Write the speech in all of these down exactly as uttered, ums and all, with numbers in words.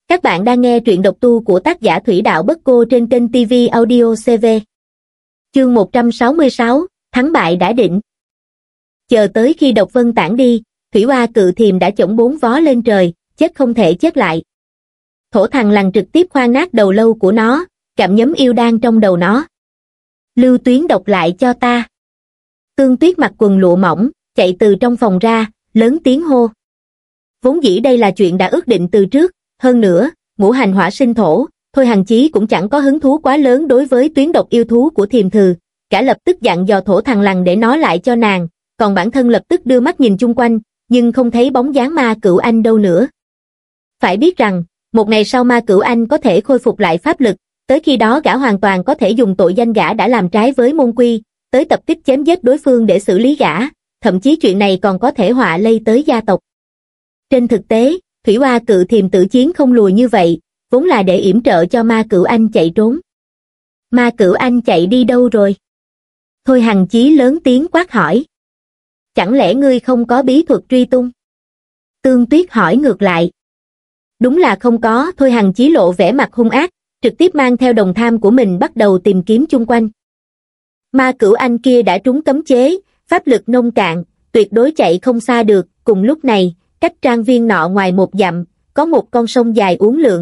Các bạn đang nghe truyện độc tu của tác giả Thủy Đạo Bất Cô trên kênh ti vi Audio xê vê. Chương một trăm sáu mươi sáu, thắng bại đã định. Chờ tới khi độc vân tản đi, Thủy Oa cự thiềm đã chổng bốn vó lên trời, chết không thể chết lại. Thổ thằng lằn trực tiếp khoan nát đầu lâu của nó, gặm nhấm yêu đan trong đầu nó. Lưu Tuyến độc lại cho ta. Tương Tuyết mặc quần lụa mỏng, chạy từ trong phòng ra, lớn tiếng hô. Vốn dĩ đây là chuyện đã ước định từ trước, hơn nữa, ngũ hành hỏa sinh thổ, Thôi Hằng Chí cũng chẳng có hứng thú quá lớn đối với tuyến độc yêu thú của thiềm thừ, cả lập tức dặn dò thổ thằng lằn để nói lại cho nàng, còn bản thân lập tức đưa mắt nhìn chung quanh, nhưng không thấy bóng dáng Ma Cửu Anh đâu nữa. Phải biết rằng, một ngày sau Ma Cửu Anh có thể khôi phục lại pháp lực, tới khi đó gã hoàn toàn có thể dùng tội danh gã đã làm trái với môn quy, tới tập kích chém giết đối phương để xử lý gã, thậm chí chuyện này còn có thể họa lây tới gia tộc. Trên thực tế, Thủy Oa cự thiềm tử chiến không lùi như vậy, vốn là để yểm trợ cho Ma Cửu Anh chạy trốn. Ma Cửu Anh chạy đi đâu rồi? Thôi Hằng Chí lớn tiếng quát hỏi. Chẳng lẽ ngươi không có bí thuật truy tung? Tương Tuyết hỏi ngược lại. Đúng là không có, Thôi Hằng Chí lộ vẻ mặt hung ác, trực tiếp mang theo đồng tham của mình bắt đầu tìm kiếm chung quanh. Ma Cửu Anh kia đã trúng cấm chế, pháp lực nông cạn, tuyệt đối chạy không xa được, cùng lúc này, cách trang viên nọ ngoài một dặm, có một con sông dài uốn lượn.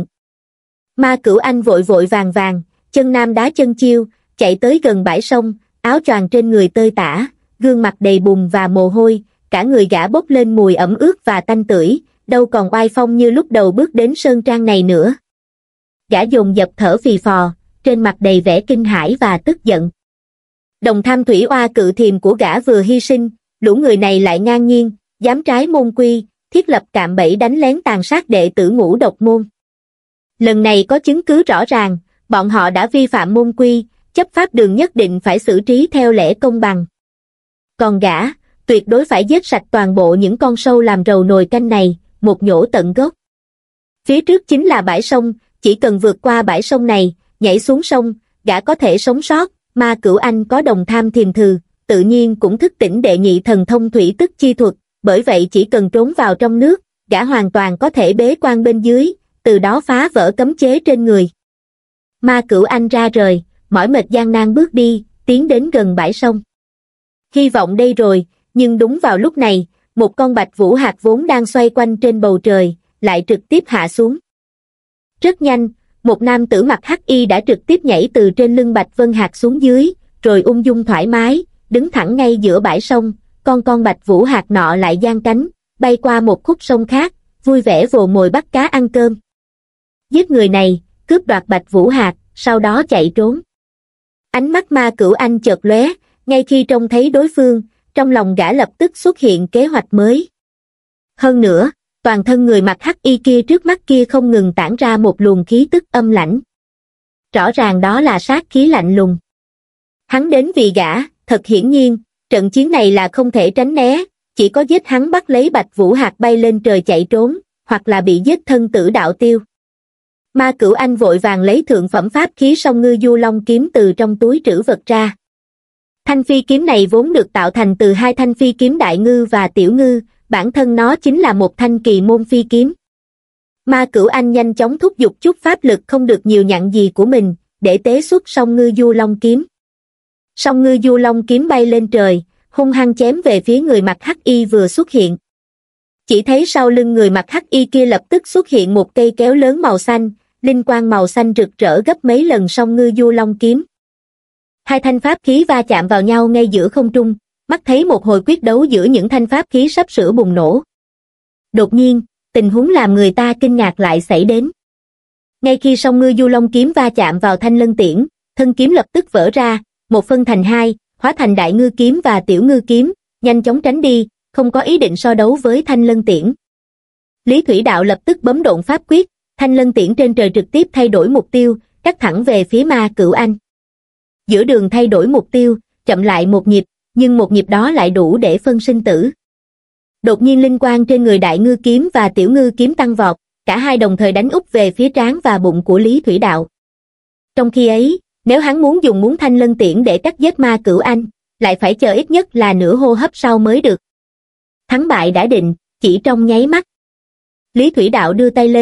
Ma Cửu Anh vội vội vàng vàng, chân nam đá chân chiêu, chạy tới gần bãi sông, áo choàng trên người tơi tả, gương mặt đầy bùn và mồ hôi, cả người gã bốc lên mùi ẩm ướt và tanh tưởi, đâu còn oai phong như lúc đầu bước đến sơn trang này nữa. Gã dồn dập thở phì phò, trên mặt đầy vẻ kinh hãi và tức giận. Đồng tham Thủy Oa cự thiềm của gã vừa hy sinh, lũ người này lại ngang nhiên, dám trái môn quy, thiết lập cạm bẫy đánh lén tàn sát đệ tử Ngũ Độc môn. Lần này có chứng cứ rõ ràng, bọn họ đã vi phạm môn quy, chấp pháp đường nhất định phải xử trí theo lẽ công bằng. Còn gã, tuyệt đối phải giết sạch toàn bộ những con sâu làm rầu nồi canh này, một nhổ tận gốc. Phía trước chính là bãi sông, chỉ cần vượt qua bãi sông này, nhảy xuống sông, gã có thể sống sót. Ma Cửu Anh có đồng tham thiềm thừ, tự nhiên cũng thức tỉnh đệ nhị thần thông thủy tức chi thuật, bởi vậy chỉ cần trốn vào trong nước, gã hoàn toàn có thể bế quan bên dưới, từ đó phá vỡ cấm chế trên người. Ma Cửu Anh ra rời, mỏi mệt gian nan bước đi, tiến đến gần bãi sông. Hy vọng đây rồi, nhưng đúng vào lúc này, một con bạch vũ hạc vốn đang xoay quanh trên bầu trời, lại trực tiếp hạ xuống. Rất nhanh, một nam tử mặc hắc y đã trực tiếp nhảy từ trên lưng bạch vân hạc xuống dưới, rồi ung dung thoải mái, đứng thẳng ngay giữa bãi sông, con con bạch vũ hạc nọ lại giang cánh, bay qua một khúc sông khác, vui vẻ vồ mồi bắt cá ăn cơm. Giết người này, cướp đoạt bạch vũ hạc, sau đó chạy trốn. Ánh mắt Ma Cửu Anh chợt lóe, ngay khi trông thấy đối phương, trong lòng gã lập tức xuất hiện kế hoạch mới. Hơn nữa, toàn thân người mặc hắc y kia trước mắt kia không ngừng tản ra một luồng khí tức âm lãnh. Rõ ràng đó là sát khí lạnh lùng. Hắn đến vì gã, thật hiển nhiên, trận chiến này là không thể tránh né, chỉ có giết hắn bắt lấy bạch vũ hạc bay lên trời chạy trốn, hoặc là bị giết thân tử đạo tiêu. Ma Cửu Anh vội vàng lấy thượng phẩm pháp khí Song Ngư Du Long kiếm từ trong túi trữ vật ra. Thanh phi kiếm này vốn được tạo thành từ hai thanh phi kiếm đại ngư và tiểu ngư, bản thân nó chính là một thanh kỳ môn phi kiếm. Ma Cửu Anh nhanh chóng thúc giục chút pháp lực không được nhiều nhặn gì của mình, để tế xuất Song Ngư Du Long kiếm. Song Ngư Du Long kiếm bay lên trời, hung hăng chém về phía người mặc hắc y vừa xuất hiện. Chỉ thấy sau lưng người mặc hắc y kia lập tức xuất hiện một cây kéo lớn màu xanh, linh quang màu xanh rực rỡ gấp mấy lần Song Ngư Du Long kiếm. Hai thanh pháp khí va chạm vào nhau ngay giữa không trung, mắt thấy một hồi quyết đấu giữa những thanh pháp khí sắp sửa bùng nổ. Đột nhiên, tình huống làm người ta kinh ngạc lại xảy đến. Ngay khi Song Ngư Du Long kiếm va chạm vào thanh lân tiễn, thân kiếm lập tức vỡ ra, một phân thành hai, hóa thành đại ngư kiếm và tiểu ngư kiếm, nhanh chóng tránh đi, không có ý định so đấu với thanh lân tiễn. Lý Thủy Đạo lập tức bấm độn pháp quyết, thanh lân tiễn trên trời trực tiếp thay đổi mục tiêu, cắt thẳng về phía Ma Cửu Anh. Giữa đường thay đổi mục tiêu, chậm lại một nhịp, nhưng một nhịp đó lại đủ để phân sinh tử. Đột nhiên linh quang trên người đại ngư kiếm và tiểu ngư kiếm tăng vọt, cả hai đồng thời đánh úp về phía trán và bụng của Lý Thủy Đạo. Trong khi ấy, nếu hắn muốn dùng muốn thanh lân tiễn để cắt giết Ma Cửu Anh, lại phải chờ ít nhất là nửa hô hấp sau mới được. Thắng bại đã định, chỉ trong nháy mắt. Lý Thủy Đạo đưa tay lên,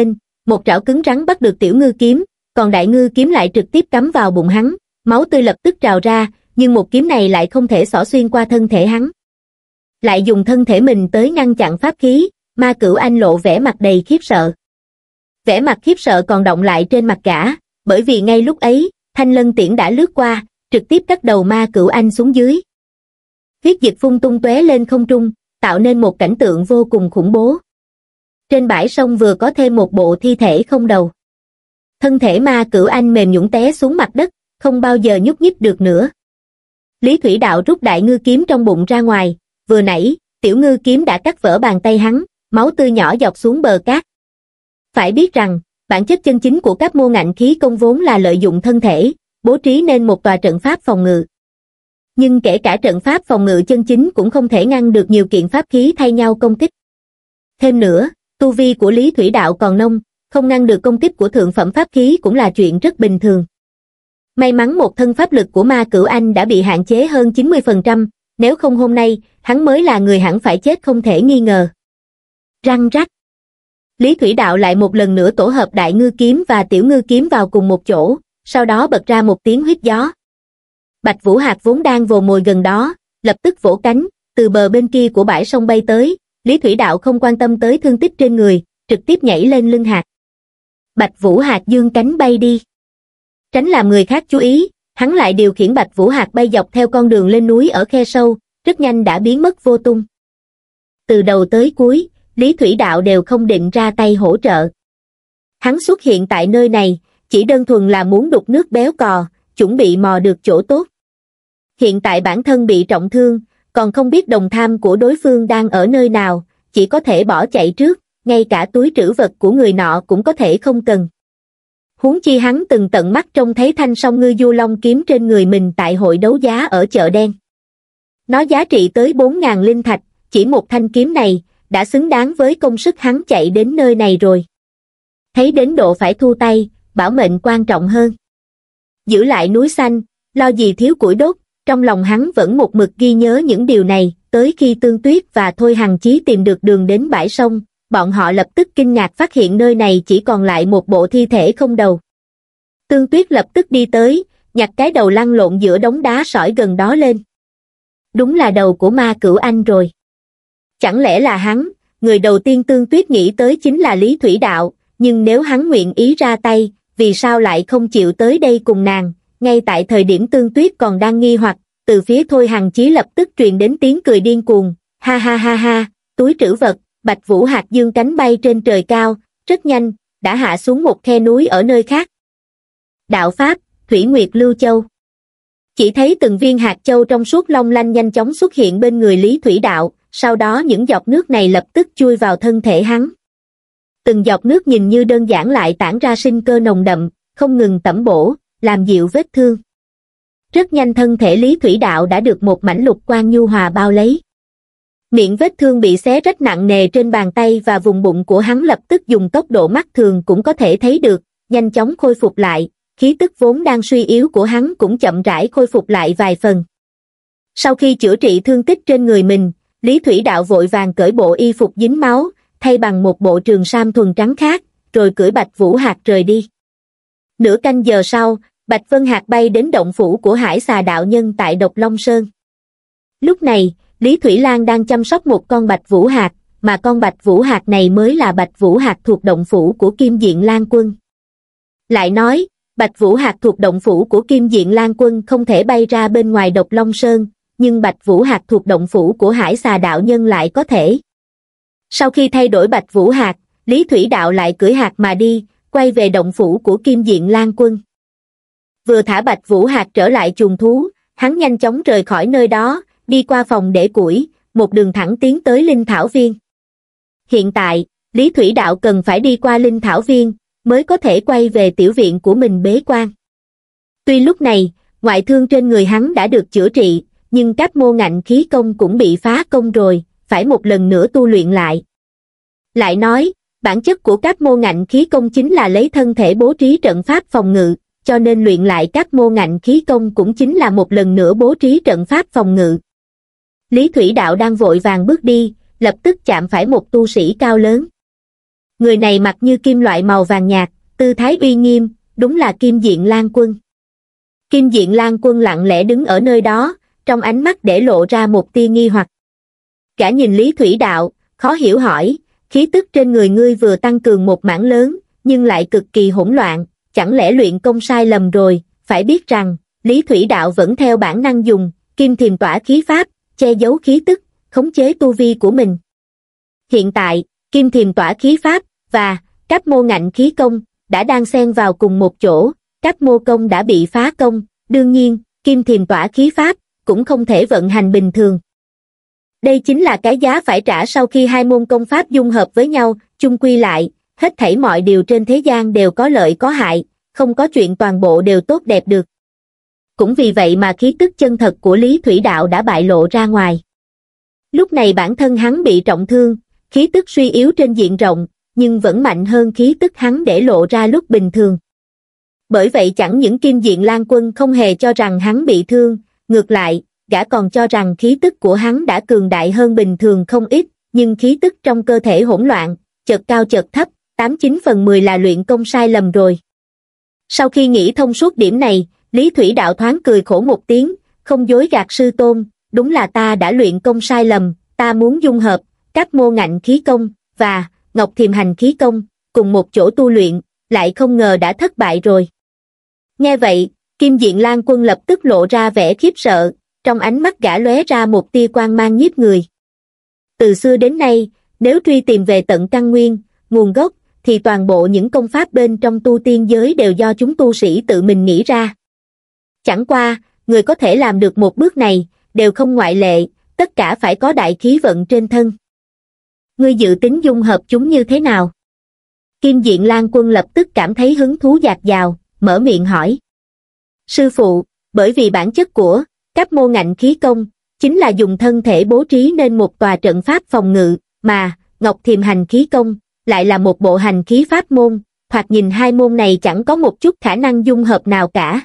một trảo cứng rắn bắt được tiểu ngư kiếm, còn đại ngư kiếm lại trực tiếp cắm vào bụng hắn, máu tươi lập tức trào ra, nhưng một kiếm này lại không thể xỏ xuyên qua thân thể hắn. Lại dùng thân thể mình tới ngăn chặn pháp khí, Ma Cửu Anh lộ vẻ mặt đầy khiếp sợ. Vẻ mặt khiếp sợ còn đọng lại trên mặt gã, bởi vì ngay lúc ấy, Thanh Lân Tiễn đã lướt qua, trực tiếp cắt đầu Ma Cửu Anh xuống dưới. Huyết dịch phun tung tóe lên không trung, tạo nên một cảnh tượng vô cùng khủng bố. Trên bãi sông vừa có thêm một bộ thi thể không đầu. Thân thể Ma Cửu Anh mềm nhũn té xuống mặt đất, không bao giờ nhúc nhích được nữa. Lý Thủy Đạo rút đại ngư kiếm trong bụng ra ngoài, vừa nãy, tiểu ngư kiếm đã cắt vỡ bàn tay hắn, máu tươi nhỏ dọc xuống bờ cát. Phải biết rằng, bản chất chân chính của các môn ngạnh khí công vốn là lợi dụng thân thể, bố trí nên một tòa trận pháp phòng ngự. Nhưng kể cả trận pháp phòng ngự chân chính cũng không thể ngăn được nhiều kiện pháp khí thay nhau công kích. Thêm nữa, tu vi của Lý Thủy Đạo còn nông, không ngăn được công kích của thượng phẩm pháp khí cũng là chuyện rất bình thường. May mắn một thân pháp lực của Ma Cửu Anh đã bị hạn chế hơn chín mươi phần trăm, nếu không hôm nay, hắn mới là người hẳn phải chết không thể nghi ngờ. Răng rắc. Lý Thủy Đạo lại một lần nữa tổ hợp đại ngư kiếm và tiểu ngư kiếm vào cùng một chỗ, sau đó bật ra một tiếng huýt gió. Bạch Vũ Hạc vốn đang vồ mồi gần đó, lập tức vỗ cánh, từ bờ bên kia của bãi sông bay tới, Lý Thủy Đạo không quan tâm tới thương tích trên người, trực tiếp nhảy lên lưng hạc. Bạch Vũ Hạc dương cánh bay đi. Tránh làm người khác chú ý, hắn lại điều khiển Bạch Vũ Hạc bay dọc theo con đường lên núi ở khe sâu, rất nhanh đã biến mất vô tung. Từ đầu tới cuối, Lý Thủy Đạo đều không định ra tay hỗ trợ. Hắn xuất hiện tại nơi này, chỉ đơn thuần là muốn đục nước béo cò, chuẩn bị mò được chỗ tốt. Hiện tại bản thân bị trọng thương, còn không biết đồng tham của đối phương đang ở nơi nào, chỉ có thể bỏ chạy trước, ngay cả túi trữ vật của người nọ cũng có thể không cần. Huống chi hắn từng tận mắt trông thấy thanh song ngư du long kiếm trên người mình tại hội đấu giá ở chợ đen. Nó giá trị tới bốn nghìn linh thạch, chỉ một thanh kiếm này, đã xứng đáng với công sức hắn chạy đến nơi này rồi. Thấy đến độ phải thu tay, bảo mệnh quan trọng hơn. Giữ lại núi xanh, lo gì thiếu củi đốt, trong lòng hắn vẫn một mực ghi nhớ những điều này, tới khi Tương Tuyết và Thôi Hằng Chí tìm được đường đến bãi sông, bọn họ lập tức kinh ngạc phát hiện nơi này chỉ còn lại một bộ thi thể không đầu. Tương Tuyết lập tức đi tới, nhặt cái đầu lăn lộn giữa đống đá sỏi gần đó lên. Đúng là đầu của Ma Cửu Anh rồi. Chẳng lẽ là hắn, người đầu tiên Tương Tuyết nghĩ tới chính là Lý Thủy Đạo, nhưng nếu hắn nguyện ý ra tay, vì sao lại không chịu tới đây cùng nàng? Ngay tại thời điểm Tương Tuyết còn đang nghi hoặc, từ phía Thôi Hằng Chí lập tức truyền đến tiếng cười điên cuồng, ha ha ha ha, túi trữ vật, Bạch Vũ Hạc dương cánh bay trên trời cao, rất nhanh, đã hạ xuống một khe núi ở nơi khác. Đạo Pháp, Thủy Nguyệt Lưu Châu. Chỉ thấy từng viên hạt châu trong suốt long lanh nhanh chóng xuất hiện bên người Lý Thủy Đạo, sau đó những giọt nước này lập tức chui vào thân thể hắn. Từng giọt nước nhìn như đơn giản lại tản ra sinh cơ nồng đậm, không ngừng tẩm bổ, làm dịu vết thương. Rất nhanh thân thể Lý Thủy Đạo đã được một mảnh lục quang nhu hòa bao lấy. Miệng vết thương bị xé rách nặng nề trên bàn tay và vùng bụng của hắn lập tức dùng tốc độ mắt thường cũng có thể thấy được, nhanh chóng khôi phục lại, khí tức vốn đang suy yếu của hắn cũng chậm rãi khôi phục lại vài phần. Sau khi chữa trị thương tích trên người mình, Lý Thủy Đạo vội vàng cởi bộ y phục dính máu, thay bằng một bộ trường sam thuần trắng khác, rồi cưỡi Bạch Vũ Hạc rời đi. Nửa canh giờ sau, Bạch Vân Hạc bay đến động phủ của Hải Xà đạo nhân tại Độc Long Sơn. Lúc này, Lý Thủy Lan đang chăm sóc một con Bạch Vũ Hạc, mà con Bạch Vũ Hạc này mới là Bạch Vũ Hạc thuộc động phủ của Kim Diện Lan Quân. Lại nói, Bạch Vũ Hạc thuộc động phủ của Kim Diện Lan Quân không thể bay ra bên ngoài Độc Long Sơn, nhưng Bạch Vũ Hạc thuộc động phủ của Hải Xà đạo nhân lại có thể. Sau khi thay đổi Bạch Vũ Hạc, Lý Thủy Đạo lại cưỡi hạc mà đi, quay về động phủ của Kim Diện Lan Quân. Vừa thả Bạch Vũ Hạc trở lại chuồng thú, hắn nhanh chóng rời khỏi nơi đó, đi qua phòng để củi, một đường thẳng tiến tới Linh Thảo Viên. Hiện tại, Lý Thủy Đạo cần phải đi qua Linh Thảo Viên, mới có thể quay về tiểu viện của mình bế quan. Tuy lúc này, ngoại thương trên người hắn đã được chữa trị, nhưng các mô ngạnh khí công cũng bị phá công rồi, phải một lần nữa tu luyện lại. Lại nói, bản chất của các mô ngạnh khí công chính là lấy thân thể bố trí trận pháp phòng ngự, cho nên luyện lại các mô ngạnh khí công cũng chính là một lần nữa bố trí trận pháp phòng ngự. Lý Thủy Đạo đang vội vàng bước đi, lập tức chạm phải một tu sĩ cao lớn. Người này mặc như kim loại màu vàng nhạt, tư thái uy nghiêm, đúng là Kim Diện Lang Quân. Kim Diện Lang Quân lặng lẽ đứng ở nơi đó, trong ánh mắt để lộ ra một tia nghi hoặc. Gã nhìn Lý Thủy Đạo, khó hiểu hỏi, khí tức trên người ngươi vừa tăng cường một mảng lớn, nhưng lại cực kỳ hỗn loạn, chẳng lẽ luyện công sai lầm rồi? Phải biết rằng, Lý Thủy Đạo vẫn theo bản năng dùng Kim Thiềm Tỏa khí pháp, che giấu khí tức, khống chế tu vi của mình. Hiện tại, Kim Thiềm Tỏa khí pháp và Cáp Mô Ngạnh khí công đã đang xen vào cùng một chỗ, Cáp Mô công đã bị phá công, đương nhiên, Kim Thiềm Tỏa khí pháp cũng không thể vận hành bình thường. Đây chính là cái giá phải trả sau khi hai môn công pháp dung hợp với nhau, chung quy lại, hết thảy mọi điều trên thế gian đều có lợi có hại, không có chuyện toàn bộ đều tốt đẹp được. Cũng vì vậy mà khí tức chân thật của Lý Thủy Đạo đã bại lộ ra ngoài. Lúc này bản thân hắn bị trọng thương, khí tức suy yếu trên diện rộng, nhưng vẫn mạnh hơn khí tức hắn để lộ ra lúc bình thường. Bởi vậy chẳng những Kim Diện Lang Quân không hề cho rằng hắn bị thương, ngược lại, gã còn cho rằng khí tức của hắn đã cường đại hơn bình thường không ít, nhưng khí tức trong cơ thể hỗn loạn, chợt cao chợt thấp, tám chín phần mười là luyện công sai lầm rồi. Sau khi nghĩ thông suốt điểm này, Lý Thủy Đạo thoáng cười khổ một tiếng, không dối gạt sư tôn, đúng là ta đã luyện công sai lầm, ta muốn dung hợp Cáp Mô Ngạnh khí công và Ngọc Thiềm Hành khí công cùng một chỗ tu luyện, lại không ngờ đã thất bại rồi. Nghe vậy, Kim Diện Lang Quân lập tức lộ ra vẻ khiếp sợ, trong ánh mắt gã lóe ra một tia quang mang nhiếp người. Từ xưa đến nay, nếu truy tìm về tận căn nguyên, nguồn gốc, thì toàn bộ những công pháp bên trong tu tiên giới đều do chúng tu sĩ tự mình nghĩ ra. Chẳng qua, người có thể làm được một bước này, đều không ngoại lệ, tất cả phải có đại khí vận trên thân. Ngươi dự tính dung hợp chúng như thế nào? Kim Diện Lang Quân lập tức cảm thấy hứng thú dạt dào, mở miệng hỏi. Sư phụ, bởi vì bản chất của Cáp Mô Ngạnh khí công chính là dùng thân thể bố trí nên một tòa trận pháp phòng ngự, mà Ngọc Thiềm Hành khí công lại là một bộ hành khí pháp môn, thoạt nhìn hai môn này chẳng có một chút khả năng dung hợp nào cả.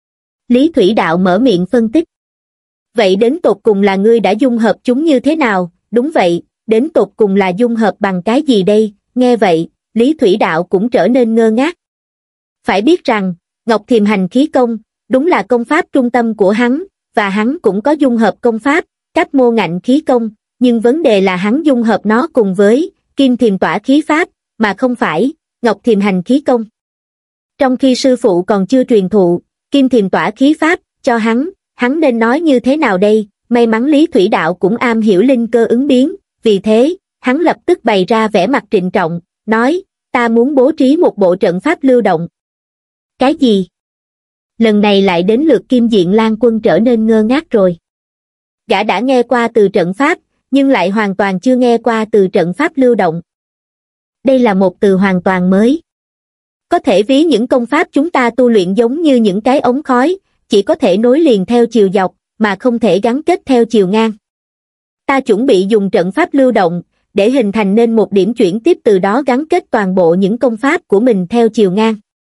Lý Thủy Đạo mở miệng phân tích. Vậy đến tột cùng là ngươi đã dung hợp chúng như thế nào? Đúng vậy, đến tột cùng là dung hợp bằng cái gì đây? Nghe vậy, Lý Thủy Đạo cũng trở nên ngơ ngác. Phải biết rằng, Ngọc Thiềm Hành khí công, đúng là công pháp trung tâm của hắn, và hắn cũng có dung hợp công pháp, Cáp Mô Ngạnh khí công, nhưng vấn đề là hắn dung hợp nó cùng với Kim Thiềm Tỏa khí pháp, mà không phải Ngọc Thiềm Hành khí công. Trong khi sư phụ còn chưa truyền thụ Kim Thiềm Tỏa khí pháp cho hắn, hắn nên nói như thế nào đây? May mắn Lý Thủy Đạo cũng am hiểu linh cơ ứng biến, vì thế, hắn lập tức bày ra vẻ mặt trịnh trọng, nói, ta muốn bố trí một bộ trận pháp lưu động. Cái gì? Lần này lại đến lượt Kim Diện Lang Quân trở nên ngơ ngác rồi. Gã đã nghe qua từ trận pháp, nhưng lại hoàn toàn chưa nghe qua từ trận pháp lưu động. Đây là một từ hoàn toàn mới. Có thể ví những công pháp chúng ta tu luyện giống như những cái ống khói, chỉ có thể nối liền theo chiều dọc, mà không thể gắn kết theo chiều ngang. Ta chuẩn bị dùng trận pháp lưu động, để hình thành nên một điểm chuyển tiếp, từ đó gắn kết toàn bộ những công pháp của mình theo chiều ngang.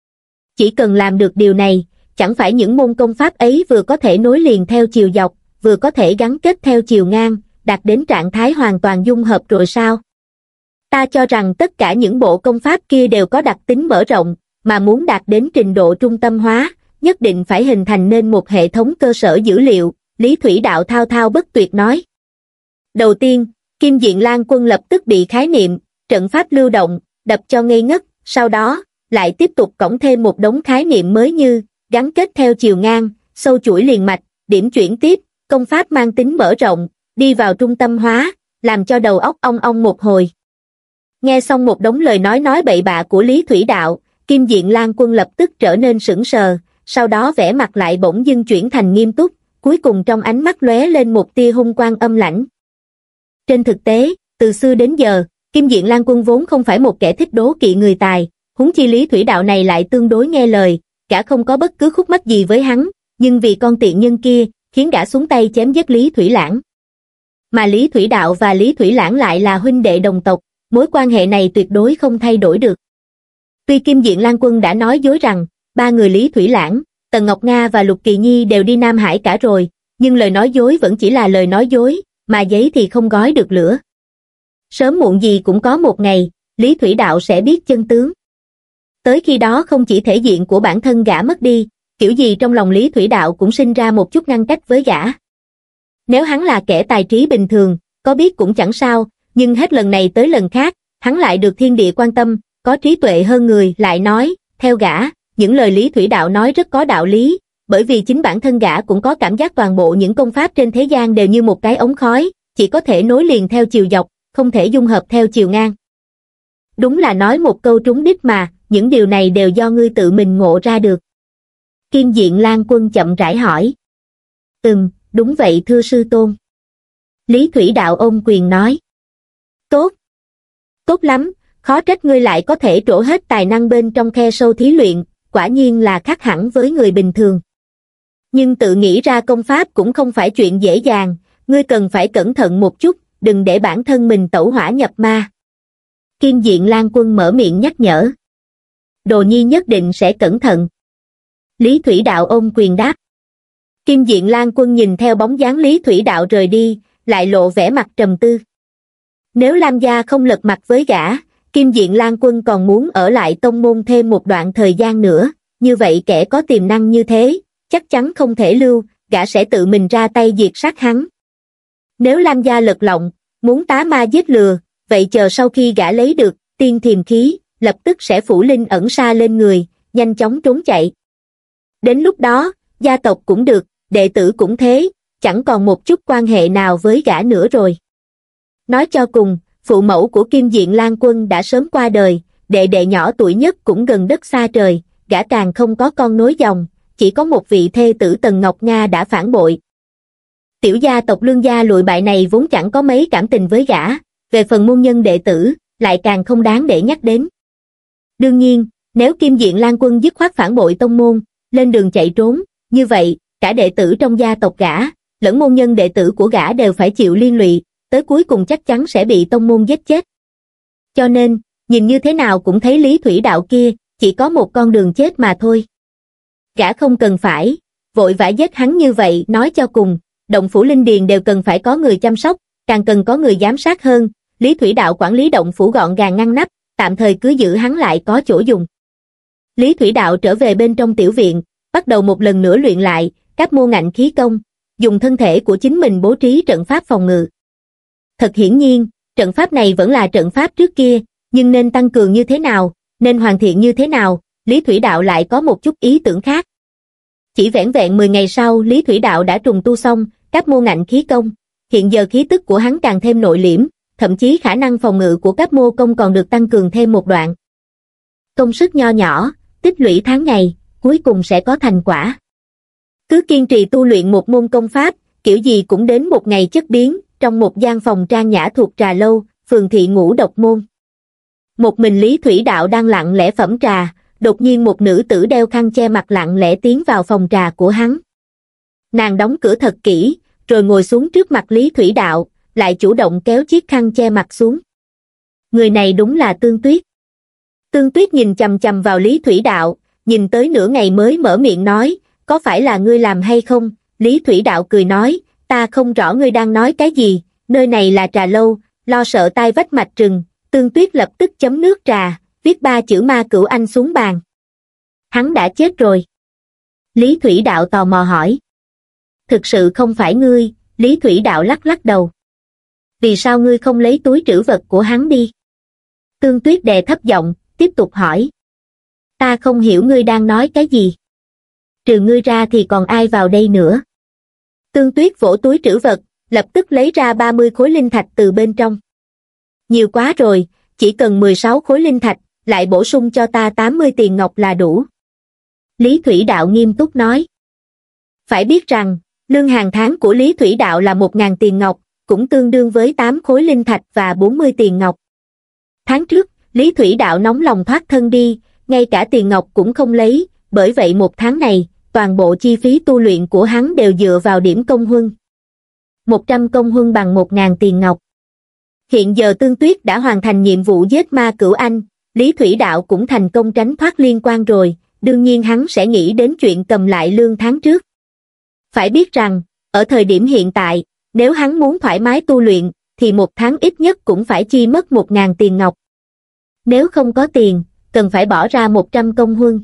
Chỉ cần làm được điều này, chẳng phải những môn công pháp ấy vừa có thể nối liền theo chiều dọc, vừa có thể gắn kết theo chiều ngang, đạt đến trạng thái hoàn toàn dung hợp rồi sao? Ta cho rằng tất cả những bộ công pháp kia đều có đặc tính mở rộng, mà muốn đạt đến trình độ trung tâm hóa, nhất định phải hình thành nên một hệ thống cơ sở dữ liệu, Lý Thủy Đạo thao thao bất tuyệt nói. Đầu tiên, Kim Diện Lang Quân lập tức bị khái niệm, trận pháp lưu động, đập cho ngây ngất, sau đó, lại tiếp tục cõng thêm một đống khái niệm mới như, gắn kết theo chiều ngang, sâu chuỗi liền mạch, điểm chuyển tiếp, công pháp mang tính mở rộng, đi vào trung tâm hóa, làm cho đầu óc ong ong một hồi. Nghe xong một đống lời nói nói bậy bạ của Lý Thủy Đạo, Kim Diện Lang Quân lập tức trở nên sững sờ, sau đó vẻ mặt lại bỗng dưng chuyển thành nghiêm túc, cuối cùng trong ánh mắt lóe lên một tia hung quang âm lãnh. Trên thực tế, từ xưa đến giờ, Kim Diện Lang Quân vốn không phải một kẻ thích đố kỵ người tài, huống chi Lý Thủy Đạo này lại tương đối nghe lời, gã không có bất cứ khúc mắc gì với hắn, nhưng vì con tiện nhân kia, khiến gã xuống tay chém giết Lý Thủy Lãng. Mà Lý Thủy Đạo và Lý Thủy Lãng lại là huynh đệ đồng tộc, mối quan hệ này tuyệt đối không thay đổi được. Tuy Kim Diện Lang Quân đã nói dối rằng, ba người Lý Thủy Lãng, Tần Ngọc Nga và Lục Kỳ Nhi đều đi Nam Hải cả rồi, nhưng lời nói dối vẫn chỉ là lời nói dối, mà giấy thì không gói được lửa. Sớm muộn gì cũng có một ngày, Lý Thủy Đạo sẽ biết chân tướng. Tới khi đó không chỉ thể diện của bản thân gã mất đi, kiểu gì trong lòng Lý Thủy Đạo cũng sinh ra một chút ngăn cách với gã. Nếu hắn là kẻ tài trí bình thường, có biết cũng chẳng sao, nhưng hết lần này tới lần khác, hắn lại được thiên địa quan tâm, có trí tuệ hơn người, lại nói, theo gã, những lời Lý Thủy Đạo nói rất có đạo lý, bởi vì chính bản thân gã cũng có cảm giác toàn bộ những công pháp trên thế gian đều như một cái ống khói, chỉ có thể nối liền theo chiều dọc, không thể dung hợp theo chiều ngang. Đúng là nói một câu trúng đích mà, những điều này đều do ngươi tự mình ngộ ra được. Kim Diện Lan Quân chậm rãi hỏi. Ừm, đúng vậy thưa sư tôn. Lý Thủy Đạo ôm quyền nói. Tốt. Tốt lắm, khó trách ngươi lại có thể trổ hết tài năng bên trong khe sâu thí luyện, quả nhiên là khác hẳn với người bình thường. Nhưng tự nghĩ ra công pháp cũng không phải chuyện dễ dàng, ngươi cần phải cẩn thận một chút, đừng để bản thân mình tẩu hỏa nhập ma. Kim Diện Lan Quân mở miệng nhắc nhở. Đồ nhi nhất định sẽ cẩn thận. Lý Thủy Đạo ôm quyền đáp. Kim Diện Lan Quân nhìn theo bóng dáng Lý Thủy Đạo rời đi, lại lộ vẻ mặt trầm tư. Nếu Lam gia không lật mặt với gã, Kim Diện Lan Quân còn muốn ở lại tông môn thêm một đoạn thời gian nữa, như vậy kẻ có tiềm năng như thế, chắc chắn không thể lưu, gã sẽ tự mình ra tay diệt sát hắn. Nếu Lam gia lật lọng, muốn tá ma giết lừa, vậy chờ sau khi gã lấy được tiên thiềm khí, lập tức sẽ phủ linh ẩn sa lên người, nhanh chóng trốn chạy. Đến lúc đó, gia tộc cũng được, đệ tử cũng thế, chẳng còn một chút quan hệ nào với gã nữa rồi. Nói cho cùng, phụ mẫu của Kim Diện Lan Quân đã sớm qua đời, đệ đệ nhỏ tuổi nhất cũng gần đất xa trời, gã càng không có con nối dòng, chỉ có một vị thê tử Tần Ngọc Nga đã phản bội. Tiểu gia tộc Lương gia lụi bại này vốn chẳng có mấy cảm tình với gã, về phần môn nhân đệ tử, lại càng không đáng để nhắc đến. Đương nhiên, nếu Kim Diện Lan Quân dứt khoát phản bội tông môn, lên đường chạy trốn, như vậy, cả đệ tử trong gia tộc gã, lẫn môn nhân đệ tử của gã đều phải chịu liên lụy, tới cuối cùng chắc chắn sẽ bị tông môn giết chết. Cho nên, nhìn như thế nào cũng thấy Lý Thủy Đạo kia, chỉ có một con đường chết mà thôi. Gã không cần phải, vội vã giết hắn như vậy, nói cho cùng, động phủ linh điền đều cần phải có người chăm sóc, càng cần có người giám sát hơn, Lý Thủy Đạo quản lý động phủ gọn gàng ngăn nắp, tạm thời cứ giữ hắn lại có chỗ dùng. Lý Thủy Đạo trở về bên trong tiểu viện, bắt đầu một lần nữa luyện lại các môn ngạnh khí công, dùng thân thể của chính mình bố trí trận pháp phòng ngự. Thật hiển nhiên, trận pháp này vẫn là trận pháp trước kia, nhưng nên tăng cường như thế nào, nên hoàn thiện như thế nào, Lý Thủy Đạo lại có một chút ý tưởng khác. Chỉ vẻn vẹn mười ngày sau, Lý Thủy Đạo đã trùng tu xong các môn ngạnh khí công, hiện giờ khí tức của hắn càng thêm nội liễm, thậm chí khả năng phòng ngự của các mô công còn được tăng cường thêm một đoạn. Công sức nho nhỏ, tích lũy tháng ngày, cuối cùng sẽ có thành quả. Cứ kiên trì tu luyện một môn công pháp, kiểu gì cũng đến một ngày chất biến, trong một gian phòng trang nhã thuộc trà lâu, phường thị Ngũ Độc Môn. Một mình Lý Thủy Đạo đang lặng lẽ phẩm trà, đột nhiên một nữ tử đeo khăn che mặt lặng lẽ tiến vào phòng trà của hắn. Nàng đóng cửa thật kỹ, rồi ngồi xuống trước mặt Lý Thủy Đạo, lại chủ động kéo chiếc khăn che mặt xuống. Người này đúng là Tương Tuyết. Tương Tuyết nhìn chằm chằm vào Lý Thủy Đạo, nhìn tới nửa ngày mới mở miệng nói, có phải là ngươi làm hay không? Lý Thủy Đạo cười nói, ta không rõ ngươi đang nói cái gì, nơi này là trà lâu, lo sợ tai vách mạch rừng. Tương Tuyết lập tức chấm nước trà, viết ba chữ Ma Cửu Anh xuống bàn. Hắn đã chết rồi. Lý Thủy Đạo tò mò hỏi. Thực sự không phải ngươi, Lý Thủy Đạo lắc lắc đầu. Vì sao ngươi không lấy túi trữ vật của hắn đi? Tương Tuyết đè thấp giọng, tiếp tục hỏi. Ta không hiểu ngươi đang nói cái gì. Trừ ngươi ra thì còn ai vào đây nữa? Tương Tuyết vỗ túi trữ vật, lập tức lấy ra ba mươi khối linh thạch từ bên trong. Nhiều quá rồi, chỉ cần mười sáu khối linh thạch, lại bổ sung cho ta tám mươi tiền ngọc là đủ. Lý Thủy Đạo nghiêm túc nói. Phải biết rằng, lương hàng tháng của Lý Thủy Đạo là một nghìn tiền ngọc, cũng tương đương với tám khối linh thạch và bốn mươi tiền ngọc. Tháng trước, Lý Thủy Đạo nóng lòng thoát thân đi, ngay cả tiền ngọc cũng không lấy, bởi vậy một tháng này, toàn bộ chi phí tu luyện của hắn đều dựa vào điểm công huân. một trăm công huân bằng một nghìn tiền ngọc. Hiện giờ Tương Tuyết đã hoàn thành nhiệm vụ giết Ma Cửu Anh, Lý Thủy Đạo cũng thành công tránh thoát liên quan rồi, đương nhiên hắn sẽ nghĩ đến chuyện cầm lại lương tháng trước. Phải biết rằng, ở thời điểm hiện tại, nếu hắn muốn thoải mái tu luyện, thì một tháng ít nhất cũng phải chi mất một nghìn tiền ngọc. Nếu không có tiền, cần phải bỏ ra một trăm công huân.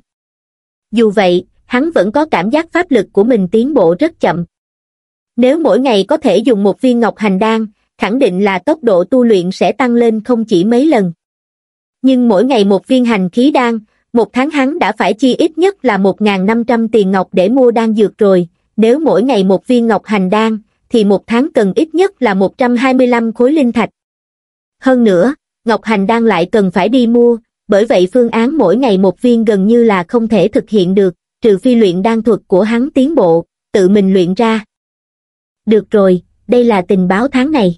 Dù vậy, hắn vẫn có cảm giác pháp lực của mình tiến bộ rất chậm. Nếu mỗi ngày có thể dùng một viên ngọc hành đan, khẳng định là tốc độ tu luyện sẽ tăng lên không chỉ mấy lần. Nhưng mỗi ngày một viên hành khí đan, một tháng hắn đã phải chi ít nhất là một nghìn năm trăm tiền ngọc để mua đan dược rồi, nếu mỗi ngày một viên ngọc hành đan, thì một tháng cần ít nhất là một trăm hai mươi lăm khối linh thạch. Hơn nữa, ngọc hành đan lại cần phải đi mua, bởi vậy phương án mỗi ngày một viên gần như là không thể thực hiện được, trừ phi luyện đan thuật của hắn tiến bộ, tự mình luyện ra. Được rồi, đây là tình báo tháng này.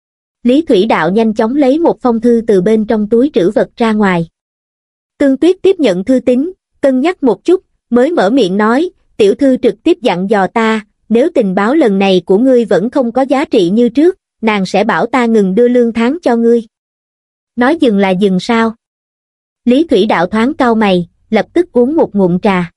Lý Thủy Đạo nhanh chóng lấy một phong thư từ bên trong túi trữ vật ra ngoài. Tương Tuyết tiếp nhận thư tín, cân nhắc một chút, mới mở miệng nói, tiểu thư trực tiếp dặn dò ta, nếu tình báo lần này của ngươi vẫn không có giá trị như trước, nàng sẽ bảo ta ngừng đưa lương tháng cho ngươi. Nói dừng là dừng sao? Lý Thủy Đạo thoáng cau mày, lập tức uống một ngụm trà.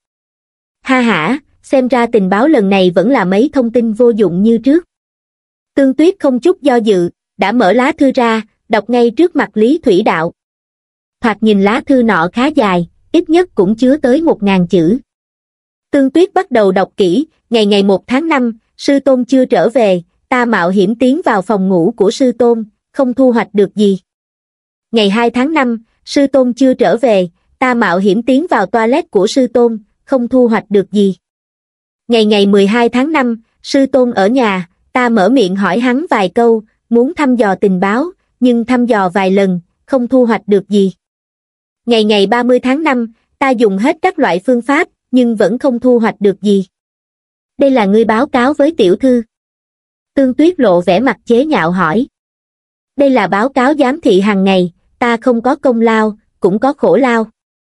Ha hả, xem ra tình báo lần này vẫn là mấy thông tin vô dụng như trước. Tương Tuyết không chút do dự, đã mở lá thư ra, đọc ngay trước mặt Lý Thủy Đạo. Thoạt nhìn lá thư nọ khá dài, ít nhất cũng chứa tới một ngàn chữ. Tương Tuyết bắt đầu đọc kỹ, ngày ngày một tháng năm, sư tôn chưa trở về, ta mạo hiểm tiến vào phòng ngủ của sư tôn, không thu hoạch được gì. Ngày hai tháng năm, sư tôn chưa trở về, ta mạo hiểm tiến vào toilet của sư tôn, không thu hoạch được gì. Ngày ngày mười hai tháng năm, sư tôn ở nhà, ta mở miệng hỏi hắn vài câu, muốn thăm dò tình báo, nhưng thăm dò vài lần, không thu hoạch được gì. Ngày ngày ba mươi tháng năm, ta dùng hết các loại phương pháp, nhưng vẫn không thu hoạch được gì. Đây là ngươi báo cáo với tiểu thư. Tương Tuyết lộ vẻ mặt chế nhạo hỏi. Đây là báo cáo giám thị hàng ngày, ta không có công lao, cũng có khổ lao.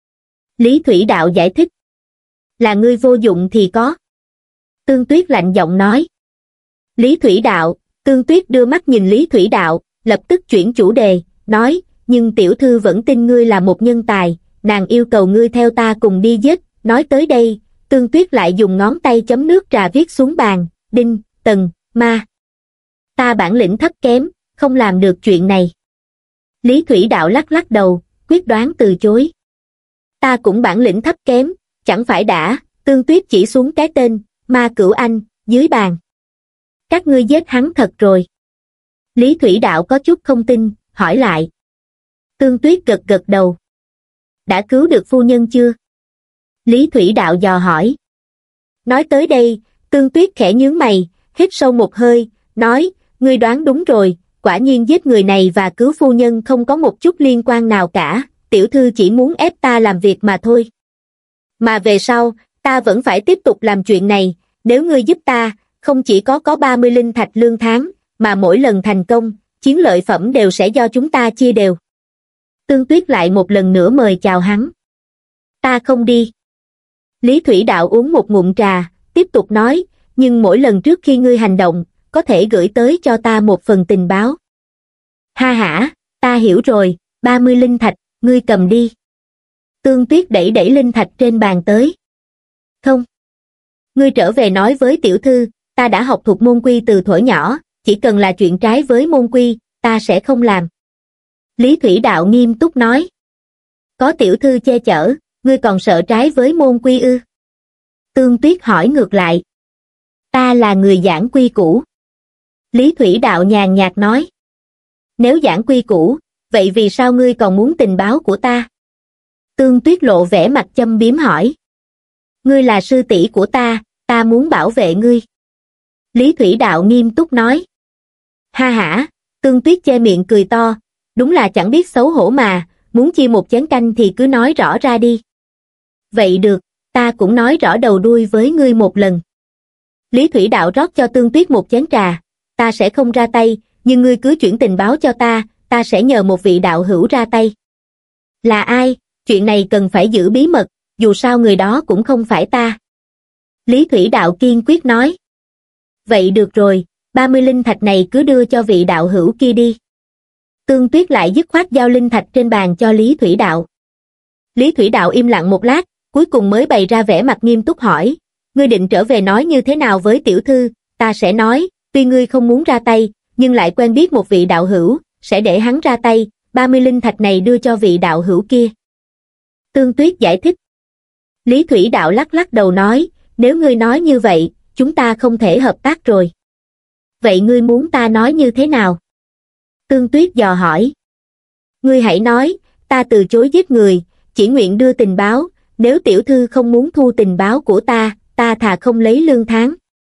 Lý Thủy Đạo giải thích. Là ngươi vô dụng thì có. Tương Tuyết lạnh giọng nói. Lý Thủy Đạo, Tương Tuyết đưa mắt nhìn Lý Thủy Đạo, lập tức chuyển chủ đề, nói, nhưng tiểu thư vẫn tin ngươi là một nhân tài, nàng yêu cầu ngươi theo ta cùng đi giết. Nói tới đây, Tương Tuyết lại dùng ngón tay chấm nước trà viết xuống bàn, đinh, tần, ma. Ta bản lĩnh thấp kém, không làm được chuyện này. Lý Thủy Đạo lắc lắc đầu, quyết đoán từ chối. Ta cũng bản lĩnh thấp kém, chẳng phải đã, Tương Tuyết chỉ xuống cái tên, Ma Cửu Anh, dưới bàn. Các ngươi giết hắn thật rồi. Lý Thủy Đạo có chút không tin, hỏi lại. Tương Tuyết gật gật đầu. Đã cứu được phu nhân chưa? Lý Thủy Đạo dò hỏi. Nói tới đây, Tương Tuyết khẽ nhướng mày, hít sâu một hơi, nói, ngươi đoán đúng rồi, quả nhiên giết người này và cứu phu nhân không có một chút liên quan nào cả, tiểu thư chỉ muốn ép ta làm việc mà thôi. Mà về sau, ta vẫn phải tiếp tục làm chuyện này, nếu ngươi giúp ta, không chỉ có có ba mươi linh thạch lương tháng, mà mỗi lần thành công, chiến lợi phẩm đều sẽ do chúng ta chia đều. Tương Tuyết lại một lần nữa mời chào hắn. Ta không đi. Lý Thủy Đạo uống một ngụm trà, tiếp tục nói, nhưng mỗi lần trước khi ngươi hành động, có thể gửi tới cho ta một phần tình báo. Ha hả, ta hiểu rồi, ba mươi linh thạch, ngươi cầm đi. Tương Tuyết đẩy đẩy linh thạch trên bàn tới. Không. Ngươi trở về nói với tiểu thư, ta đã học thuộc môn quy từ thuở nhỏ, chỉ cần là chuyện trái với môn quy, ta sẽ không làm. Lý Thủy Đạo nghiêm túc nói. Có tiểu thư che chở, ngươi còn sợ trái với môn quy ư? Tương Tuyết hỏi ngược lại. Ta là người giảng quy củ. Lý Thủy Đạo nhàn nhạt nói. Nếu giảng quy củ, vậy vì sao ngươi còn muốn tình báo của ta? Tương Tuyết lộ vẻ mặt châm biếm hỏi. Ngươi là sư tỷ của ta, ta muốn bảo vệ ngươi. Lý Thủy Đạo nghiêm túc nói. Ha hả, Tương Tuyết che miệng cười to, đúng là chẳng biết xấu hổ mà, muốn chia một chén canh thì cứ nói rõ ra đi. Vậy được, ta cũng nói rõ đầu đuôi với ngươi một lần. Lý Thủy Đạo rót cho Tương Tuyết một chén trà, ta sẽ không ra tay, nhưng ngươi cứ chuyển tình báo cho ta, ta sẽ nhờ một vị đạo hữu ra tay. Là ai? Chuyện này cần phải giữ bí mật, dù sao người đó cũng không phải ta. Lý Thủy Đạo kiên quyết nói. Vậy được rồi, ba mươi linh thạch này cứ đưa cho vị đạo hữu kia đi. Tương Tuyết lại dứt khoát giao linh thạch trên bàn cho Lý Thủy Đạo. Lý Thủy Đạo im lặng một lát, cuối cùng mới bày ra vẻ mặt nghiêm túc hỏi, ngươi định trở về nói như thế nào với tiểu thư? Ta sẽ nói, tuy ngươi không muốn ra tay, nhưng lại quen biết một vị đạo hữu, sẽ để hắn ra tay, ba mươi linh thạch này đưa cho vị đạo hữu kia. Tương Tuyết giải thích. Lý Thủy Đạo lắc lắc đầu nói, nếu ngươi nói như vậy, chúng ta không thể hợp tác rồi. Vậy ngươi muốn ta nói như thế nào? Tương Tuyết dò hỏi. Ngươi hãy nói, ta từ chối giết người, chỉ nguyện đưa tình báo, nếu tiểu thư không muốn thu tình báo của ta, ta thà không lấy lương tháng.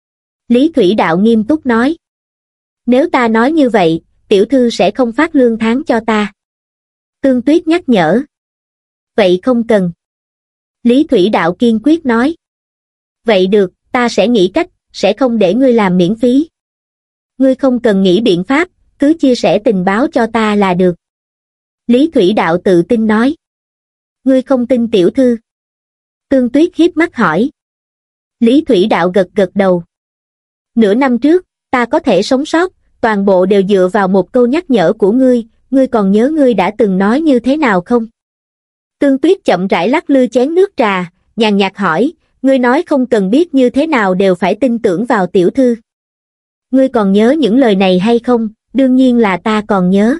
Lý Thủy Đạo nghiêm túc nói. Nếu ta nói như vậy, tiểu thư sẽ không phát lương tháng cho ta. Tương Tuyết nhắc nhở. Vậy không cần. Lý Thủy Đạo kiên quyết nói. Vậy được, ta sẽ nghĩ cách, sẽ không để ngươi làm miễn phí. Ngươi không cần nghĩ biện pháp, cứ chia sẻ tình báo cho ta là được. Lý Thủy Đạo tự tin nói. Ngươi không tin tiểu thư? Tương Tuyết hiếp mắt hỏi. Lý Thủy Đạo gật gật đầu. Nửa năm trước, ta có thể sống sót, toàn bộ đều dựa vào một câu nhắc nhở của ngươi, ngươi còn nhớ ngươi đã từng nói như thế nào không? Tương Tuyết chậm rãi lắc lư chén nước trà, nhàn nhạt hỏi, ngươi nói không cần biết như thế nào đều phải tin tưởng vào tiểu thư. Ngươi còn nhớ những lời này hay không? Đương nhiên là ta còn nhớ.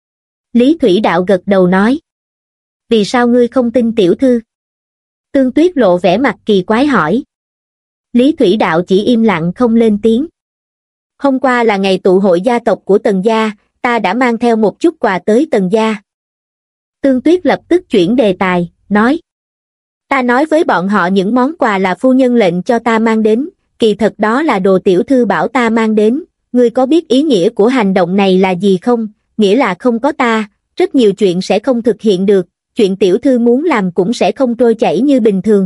Lý Thủy Đạo gật đầu nói. Vì sao ngươi không tin tiểu thư? Tương Tuyết lộ vẻ mặt kỳ quái hỏi. Lý Thủy Đạo chỉ im lặng không lên tiếng. Hôm qua là ngày tụ hội gia tộc của Tần gia, ta đã mang theo một chút quà tới Tần gia. Tương Tuyết lập tức chuyển đề tài, nói. Ta nói với bọn họ những món quà là phu nhân lệnh cho ta mang đến, kỳ thật đó là đồ tiểu thư bảo ta mang đến, ngươi có biết ý nghĩa của hành động này là gì không? Nghĩa là không có ta, rất nhiều chuyện sẽ không thực hiện được, chuyện tiểu thư muốn làm cũng sẽ không trôi chảy như bình thường.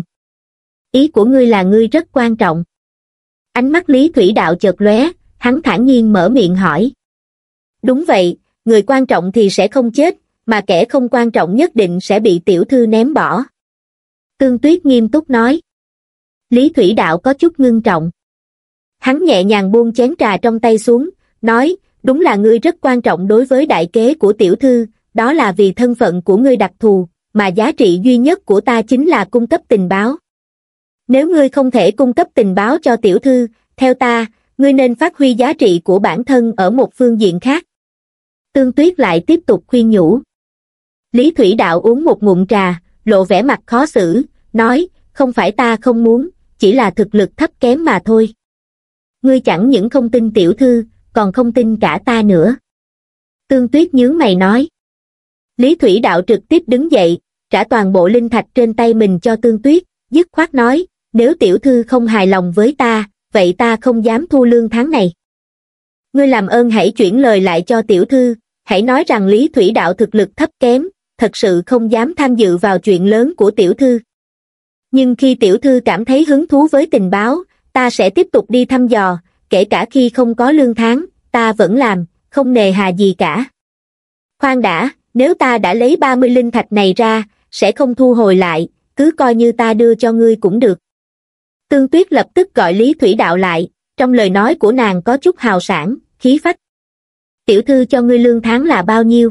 Ý của ngươi là ngươi rất quan trọng. Ánh mắt Lý Thủy Đạo chợt lóe, hắn thản nhiên mở miệng hỏi. Đúng vậy, người quan trọng thì sẽ không chết, mà kẻ không quan trọng nhất định sẽ bị tiểu thư ném bỏ. Tương Tuyết nghiêm túc nói. Lý Thủy Đạo có chút ngưng trọng. Hắn nhẹ nhàng buông chén trà trong tay xuống, nói, đúng là ngươi rất quan trọng đối với đại kế của tiểu thư, đó là vì thân phận của ngươi đặc thù, mà giá trị duy nhất của ta chính là cung cấp tình báo. Nếu ngươi không thể cung cấp tình báo cho tiểu thư, theo ta, ngươi nên phát huy giá trị của bản thân ở một phương diện khác. Tương Tuyết lại tiếp tục khuyên nhủ. Lý Thủy Đạo uống một ngụm trà, lộ vẻ mặt khó xử, nói, không phải ta không muốn, chỉ là thực lực thấp kém mà thôi. Ngươi chẳng những không tin tiểu thư, còn không tin cả ta nữa. Tương Tuyết nhướng mày nói. Lý Thủy Đạo trực tiếp đứng dậy, trả toàn bộ linh thạch trên tay mình cho Tương Tuyết, dứt khoát nói, nếu tiểu thư không hài lòng với ta, vậy ta không dám thu lương tháng này. Ngươi làm ơn hãy chuyển lời lại cho tiểu thư, hãy nói rằng Lý Thủy Đạo thực lực thấp kém, thật sự không dám tham dự vào chuyện lớn của tiểu thư. Nhưng khi tiểu thư cảm thấy hứng thú với tình báo, ta sẽ tiếp tục đi thăm dò, kể cả khi không có lương tháng, ta vẫn làm, không nề hà gì cả. Khoan đã, nếu ta đã lấy ba mươi linh thạch này ra, sẽ không thu hồi lại, cứ coi như ta đưa cho ngươi cũng được. Tương Tuyết lập tức gọi Lý Thủy Đạo lại, trong lời nói của nàng có chút hào sảng, khí phách. Tiểu thư cho ngươi lương tháng là bao nhiêu?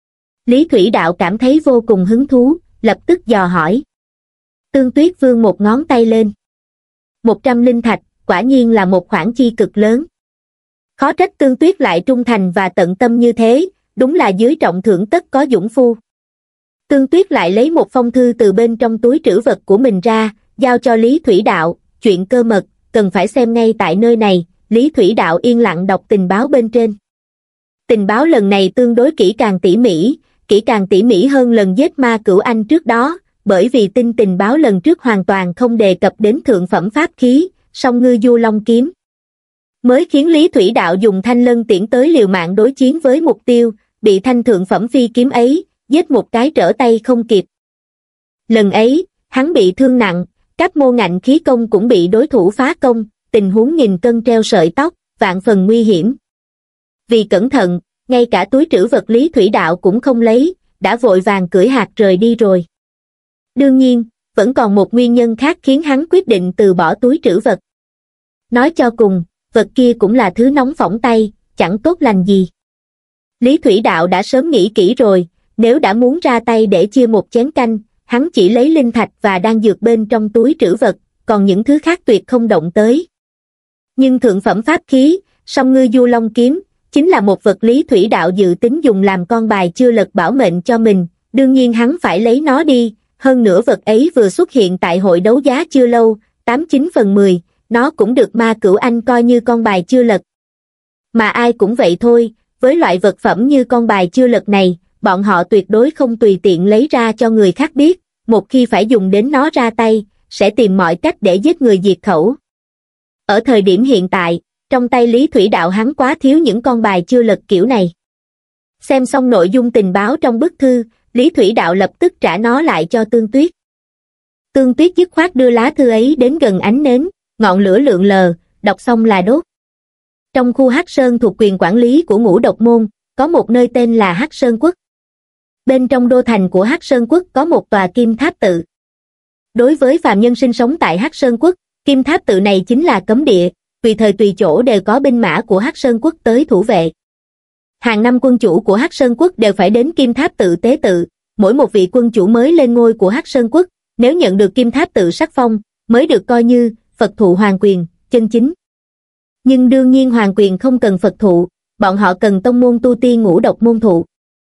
Lý Thủy Đạo cảm thấy vô cùng hứng thú, lập tức dò hỏi. Tương Tuyết vươn một ngón tay lên. Một trăm linh thạch, quả nhiên là một khoản chi cực lớn. Khó trách Tương Tuyết lại trung thành và tận tâm như thế, đúng là dưới trọng thưởng tất có dũng phu. Tương Tuyết lại lấy một phong thư từ bên trong túi trữ vật của mình ra, giao cho Lý Thủy Đạo, chuyện cơ mật, cần phải xem ngay tại nơi này. Lý Thủy Đạo yên lặng đọc tình báo bên trên. Tình báo lần này tương đối kỹ càng tỉ mỉ, kỹ càng tỉ mỉ hơn lần giết ma cửu anh trước đó, bởi vì tin tình báo lần trước hoàn toàn không đề cập đến thượng phẩm pháp khí, song ngư du long kiếm. Mới khiến Lý Thủy Đạo dùng thanh lân tiễn tới liều mạng đối chiến với mục tiêu, bị thanh thượng phẩm phi kiếm ấy, giết một cái trở tay không kịp. Lần ấy, hắn bị thương nặng, các mô ngạnh khí công cũng bị đối thủ phá công, tình huống nghìn cân treo sợi tóc, vạn phần nguy hiểm. Vì cẩn thận, ngay cả túi trữ vật Lý Thủy Đạo cũng không lấy, đã vội vàng cưỡi hạc rời đi rồi. Đương nhiên, vẫn còn một nguyên nhân khác khiến hắn quyết định từ bỏ túi trữ vật. Nói cho cùng, vật kia cũng là thứ nóng phỏng tay, chẳng tốt lành gì. Lý Thủy Đạo đã sớm nghĩ kỹ rồi, nếu đã muốn ra tay để chia một chén canh, hắn chỉ lấy linh thạch và đan dược bên trong túi trữ vật, còn những thứ khác tuyệt không động tới. Nhưng thượng phẩm pháp khí, song ngư du long kiếm, chính là một vật Lý Thủy Đạo dự tính dùng làm con bài chưa lật bảo mệnh cho mình, đương nhiên hắn phải lấy nó đi, hơn nữa vật ấy vừa xuất hiện tại hội đấu giá chưa lâu, tám chín phần mười, nó cũng được Ma Cửu Anh coi như con bài chưa lật. Mà ai cũng vậy thôi, với loại vật phẩm như con bài chưa lật này, bọn họ tuyệt đối không tùy tiện lấy ra cho người khác biết, một khi phải dùng đến nó ra tay, sẽ tìm mọi cách để giết người diệt khẩu. Ở thời điểm hiện tại, trong tay Lý Thủy Đạo hắn quá thiếu những con bài chưa lật kiểu này. Xem xong nội dung tình báo trong bức thư, Lý Thủy Đạo lập tức trả nó lại cho Tương Tuyết. Tương Tuyết dứt khoát đưa lá thư ấy đến gần ánh nến, ngọn lửa lượn lờ, đọc xong là đốt. Trong khu Hắc Sơn thuộc quyền quản lý của Ngũ Độc Môn, có một nơi tên là Hắc Sơn Quốc. Bên trong đô thành của Hắc Sơn Quốc có một tòa kim tháp tự. Đối với phàm nhân sinh sống tại Hắc Sơn Quốc, kim tháp tự này chính là cấm địa, tùy thời tùy chỗ đều có binh mã của Hắc Sơn Quốc tới thủ vệ. Hàng năm quân chủ của Hắc Sơn Quốc đều phải đến kim tháp tự tế tự, mỗi một vị quân chủ mới lên ngôi của Hắc Sơn Quốc, nếu nhận được kim tháp tự sắc phong, mới được coi như Phật thụ hoàng quyền, chân chính. Nhưng đương nhiên hoàng quyền không cần Phật thụ, bọn họ cần tông môn tu tiên Ngũ Độc Môn thụ.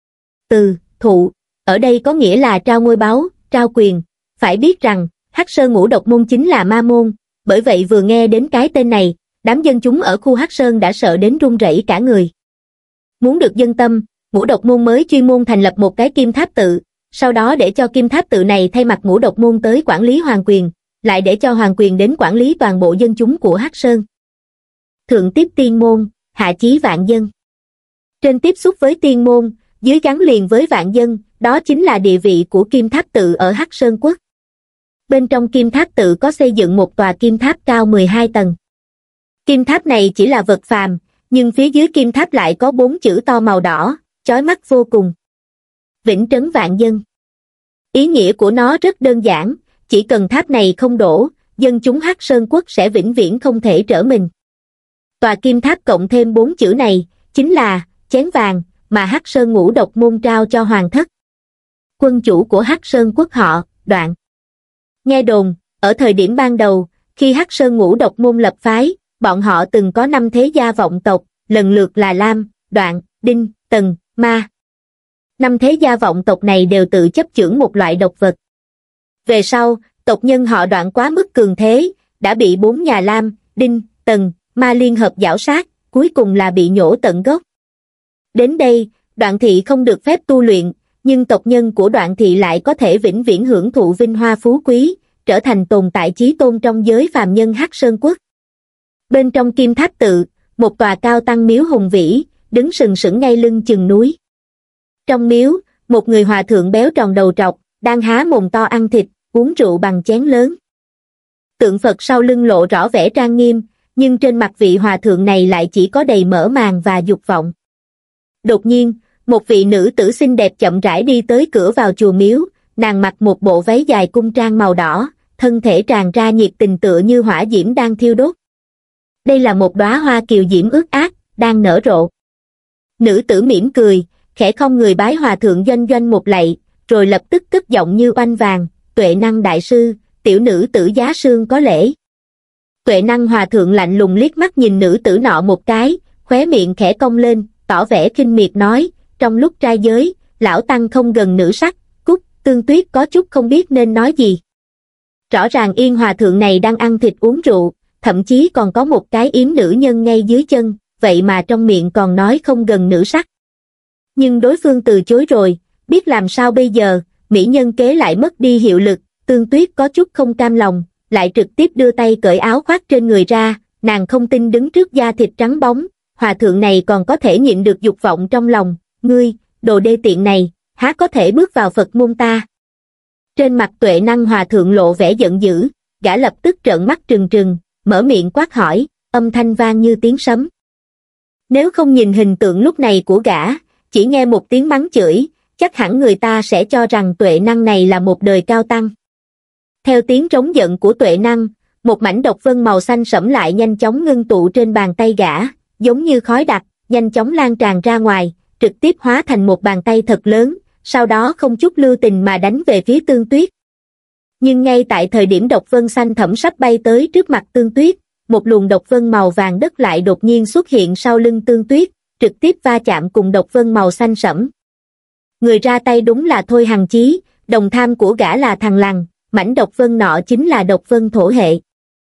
Từ thụ, ở đây có nghĩa là trao ngôi báu, trao quyền. Phải biết rằng, Hắc Sơn Ngũ Độc Môn chính là ma môn, bởi vậy vừa nghe đến cái tên này, đám dân chúng ở khu Hắc Sơn đã sợ đến run rẩy cả người. Muốn được dân tâm, Ngũ Độc Môn mới chuyên môn thành lập một cái kim tháp tự, sau đó để cho kim tháp tự này thay mặt Ngũ Độc Môn tới quản lý hoàng quyền, lại để cho hoàng quyền đến quản lý toàn bộ dân chúng của Hắc Sơn. Thượng tiếp tiên môn, hạ chí vạn dân. Trên tiếp xúc với tiên môn, dưới gắn liền với vạn dân, đó chính là địa vị của kim tháp tự ở Hắc Sơn Quốc. Bên trong kim tháp tự có xây dựng một tòa kim tháp cao mười hai tầng. Kim tháp này chỉ là vật phàm, nhưng phía dưới kim tháp lại có bốn chữ to màu đỏ, chói mắt vô cùng. Vĩnh trấn vạn dân. Ý nghĩa của nó rất đơn giản, chỉ cần tháp này không đổ, dân chúng Hắc Sơn Quốc sẽ vĩnh viễn không thể trở mình. Tòa kim tháp cộng thêm bốn chữ này, chính là chén vàng mà Hắc Sơn Ngũ Độc Môn trao cho hoàng thất. Quân chủ của Hắc Sơn Quốc họ, Đoạn. Nghe đồn, ở thời điểm ban đầu, khi Hắc Sơn Ngũ Độc Môn lập phái, bọn họ từng có năm thế gia vọng tộc, lần lượt là Lam, Đoạn, Đinh, Tần, Ma. Năm thế gia vọng tộc này đều tự chấp chưởng một loại độc vật. Về sau, tộc nhân họ Đoạn quá mức cường thế, đã bị bốn nhà Lam, Đinh, Tần, Ma liên hợp giảo sát, cuối cùng là bị nhổ tận gốc. Đến đây, Đoạn thị không được phép tu luyện, nhưng tộc nhân của Đoạn thị lại có thể vĩnh viễn hưởng thụ vinh hoa phú quý, trở thành tồn tại chí tôn trong giới phàm nhân Hắc Sơn Quốc. Bên trong kim tháp tự, một tòa cao tăng miếu hùng vĩ, đứng sừng sững ngay lưng chừng núi. Trong miếu, một người hòa thượng béo tròn đầu trọc, đang há mồm to ăn thịt, uống rượu bằng chén lớn. Tượng Phật sau lưng lộ rõ vẻ trang nghiêm, nhưng trên mặt vị hòa thượng này lại chỉ có đầy mỡ màng và dục vọng. Đột nhiên, một vị nữ tử xinh đẹp chậm rãi đi tới cửa vào chùa miếu, nàng mặc một bộ váy dài cung trang màu đỏ, thân thể tràn ra nhiệt tình tựa như hỏa diễm đang thiêu đốt. Đây là một đóa hoa kiều diễm ướt át, đang nở rộ. Nữ tử mỉm cười, khẽ không người bái hòa thượng doanh doanh một lạy, rồi lập tức cất giọng như oanh vàng, Tuệ Năng đại sư, tiểu nữ tử giá sương có lễ. Tuệ Năng hòa thượng lạnh lùng liếc mắt nhìn nữ tử nọ một cái, khóe miệng khẽ cong lên, tỏ vẻ khinh miệt nói, trong lúc trai giới, lão tăng không gần nữ sắc, cút. Tương Tuyết có chút không biết nên nói gì. Rõ ràng Yên hòa thượng này đang ăn thịt uống rượu, thậm chí còn có một cái yếm nữ nhân ngay dưới chân, vậy mà trong miệng còn nói không gần nữ sắc. Nhưng đối phương từ chối rồi, biết làm sao bây giờ, mỹ nhân kế lại mất đi hiệu lực, Tương Tuyết có chút không cam lòng, lại trực tiếp đưa tay cởi áo khoác trên người ra, nàng không tin đứng trước da thịt trắng bóng, hòa thượng này còn có thể nhịn được dục vọng trong lòng, ngươi, đồ đê tiện này, há có thể bước vào Phật môn ta. Trên mặt Tuệ Năng hòa thượng lộ vẻ giận dữ, gã lập tức trợn mắt trừng trừng, mở miệng quát hỏi, âm thanh vang như tiếng sấm. Nếu không nhìn hình tượng lúc này của gã, chỉ nghe một tiếng mắng chửi, chắc hẳn người ta sẽ cho rằng Tuệ Năng này là một đời cao tăng. Theo tiếng trống giận của Tuệ Năng, một mảnh độc vân màu xanh sẫm lại nhanh chóng ngưng tụ trên bàn tay gã, giống như khói đặc, nhanh chóng lan tràn ra ngoài, trực tiếp hóa thành một bàn tay thật lớn, sau đó không chút lưu tình mà đánh về phía Tương Tuyết. Nhưng ngay tại thời điểm độc vân xanh thẫm sắp bay tới trước mặt Tương Tuyết, một luồng độc vân màu vàng đất lại đột nhiên xuất hiện sau lưng Tương Tuyết, trực tiếp va chạm cùng độc vân màu xanh sẫm. Người ra tay đúng là Thôi Hằng Chí, đồng tham của gã là thằng Lằn, mảnh độc vân nọ chính là độc vân thổ hệ.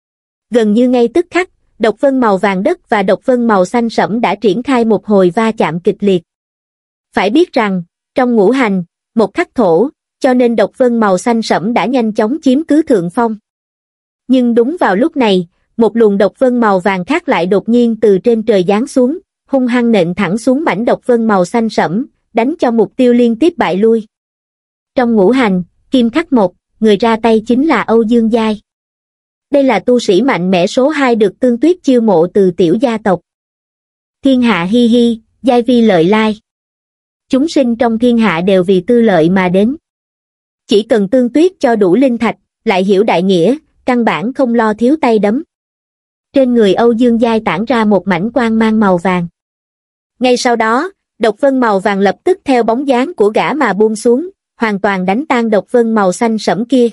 Gần như ngay tức khắc, độc vân màu vàng đất và độc vân màu xanh sẫm đã triển khai một hồi va chạm kịch liệt. Phải biết rằng, trong ngũ hành, một khắc thổ, cho nên độc vân màu xanh sẫm đã nhanh chóng chiếm cứ thượng phong. Nhưng đúng vào lúc này, một luồng độc vân màu vàng khác lại đột nhiên từ trên trời giáng xuống, hung hăng nện thẳng xuống mảnh độc vân màu xanh sẫm, đánh cho mục tiêu liên tiếp bại lui. Trong ngũ hành, kim khắc một, người ra tay chính là Âu Dương Giai. Đây là tu sĩ mạnh mẽ số hai được Tương Tuyết chiêu mộ từ tiểu gia tộc. Thiên hạ hi hi, giai vi lợi lai. Chúng sinh trong thiên hạ đều vì tư lợi mà đến. Chỉ cần Tương Tuyết cho đủ linh thạch, lại hiểu đại nghĩa, căn bản không lo thiếu tay đấm. Trên người Âu Dương Giai tản ra một mảnh quang mang màu vàng. Ngay sau đó, độc vân màu vàng lập tức theo bóng dáng của gã mà buông xuống, hoàn toàn đánh tan độc vân màu xanh sẫm kia.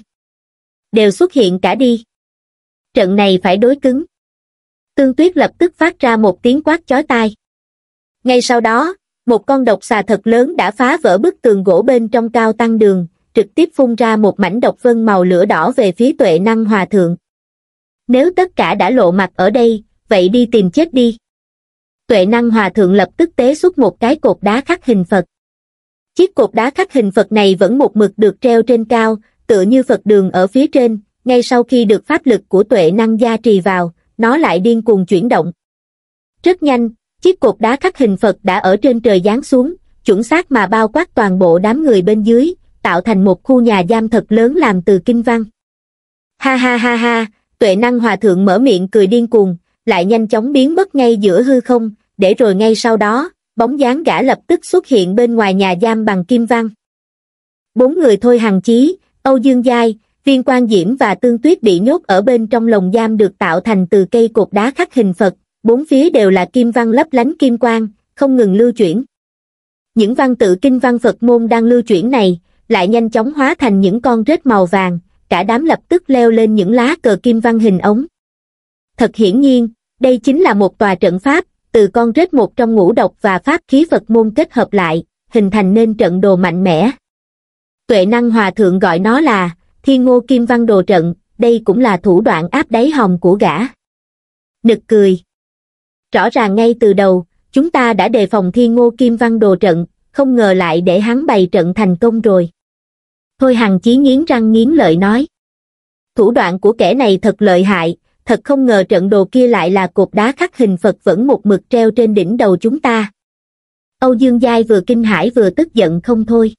Đều xuất hiện cả đi. Trận này phải đối cứng. Tương Tuyết lập tức phát ra một tiếng quát chói tai. Ngay sau đó, một con độc xà thật lớn đã phá vỡ bức tường gỗ bên trong cao tăng đường, trực tiếp phun ra một mảnh độc vân màu lửa đỏ về phía Tuệ Năng Hòa Thượng. Nếu tất cả đã lộ mặt ở đây, vậy đi tìm chết đi. Tuệ Năng Hòa Thượng lập tức tế xuất một cái cột đá khắc hình Phật. Chiếc cột đá khắc hình Phật này vẫn một mực được treo trên cao, tựa như Phật đường ở phía trên, ngay sau khi được pháp lực của Tuệ Năng gia trì vào, nó lại điên cuồng chuyển động. Rất nhanh, chiếc cột đá khắc hình Phật đã ở trên trời giáng xuống, chuẩn xác mà bao quát toàn bộ đám người bên dưới, tạo thành một khu nhà giam thật lớn làm từ kinh văn. Ha ha ha ha, Tuệ Năng Hòa Thượng mở miệng cười điên cuồng, lại nhanh chóng biến mất ngay giữa hư không, để rồi ngay sau đó, bóng dáng gã lập tức xuất hiện bên ngoài nhà giam bằng kim văn. Bốn người Thôi Hằng Chí, Âu Dương Giai, Viên Quang Diễm và Tương Tuyết bị nhốt ở bên trong lồng giam được tạo thành từ cây cột đá khắc hình Phật, bốn phía đều là kim văn lấp lánh kim quang, không ngừng lưu chuyển. Những văn tự kinh văn Phật môn đang lưu chuyển này, lại nhanh chóng hóa thành những con rết màu vàng, cả đám lập tức leo lên những lá cờ kim văn hình ống. Thật hiển nhiên, đây chính là một tòa trận pháp, từ con rết một trong ngũ độc và pháp khí Phật môn kết hợp lại, hình thành nên trận đồ mạnh mẽ. Tuệ Năng Hòa Thượng gọi nó là Thiên Ngô Kim Văn Đồ Trận, đây cũng là thủ đoạn áp đáy hòm của gã. Nực cười. Rõ ràng ngay từ đầu, chúng ta đã đề phòng Thiên Ngô Kim Văn Đồ Trận, không ngờ lại để hắn bày trận thành công rồi. Thôi Hằng Chí nghiến răng nghiến lợi nói. Thủ đoạn của kẻ này thật lợi hại, thật không ngờ trận đồ kia lại là cột đá khắc hình Phật vẫn một mực treo trên đỉnh đầu chúng ta. Âu Dương Giai vừa kinh hãi vừa tức giận không thôi.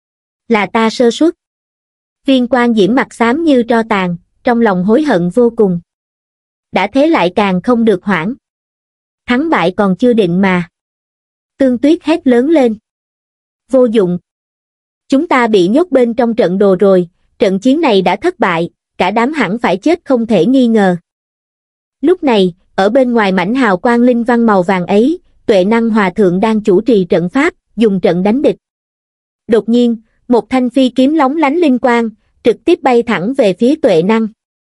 Là ta sơ suất. Viên Quang Diễm mặt xám như tro tàn, trong lòng hối hận vô cùng. Đã thế lại càng không được hoãn. Thắng bại còn chưa định mà. Tương Tuyết hét lớn lên. Vô dụng. Chúng ta bị nhốt bên trong trận đồ rồi, trận chiến này đã thất bại, cả đám hẳn phải chết không thể nghi ngờ. Lúc này, ở bên ngoài mảnh hào quang linh văn màu vàng ấy, Tuệ Năng Hòa Thượng đang chủ trì trận pháp, dùng trận đánh địch. Đột nhiên, một thanh phi kiếm lóng lánh linh quang, trực tiếp bay thẳng về phía Tuệ Năng.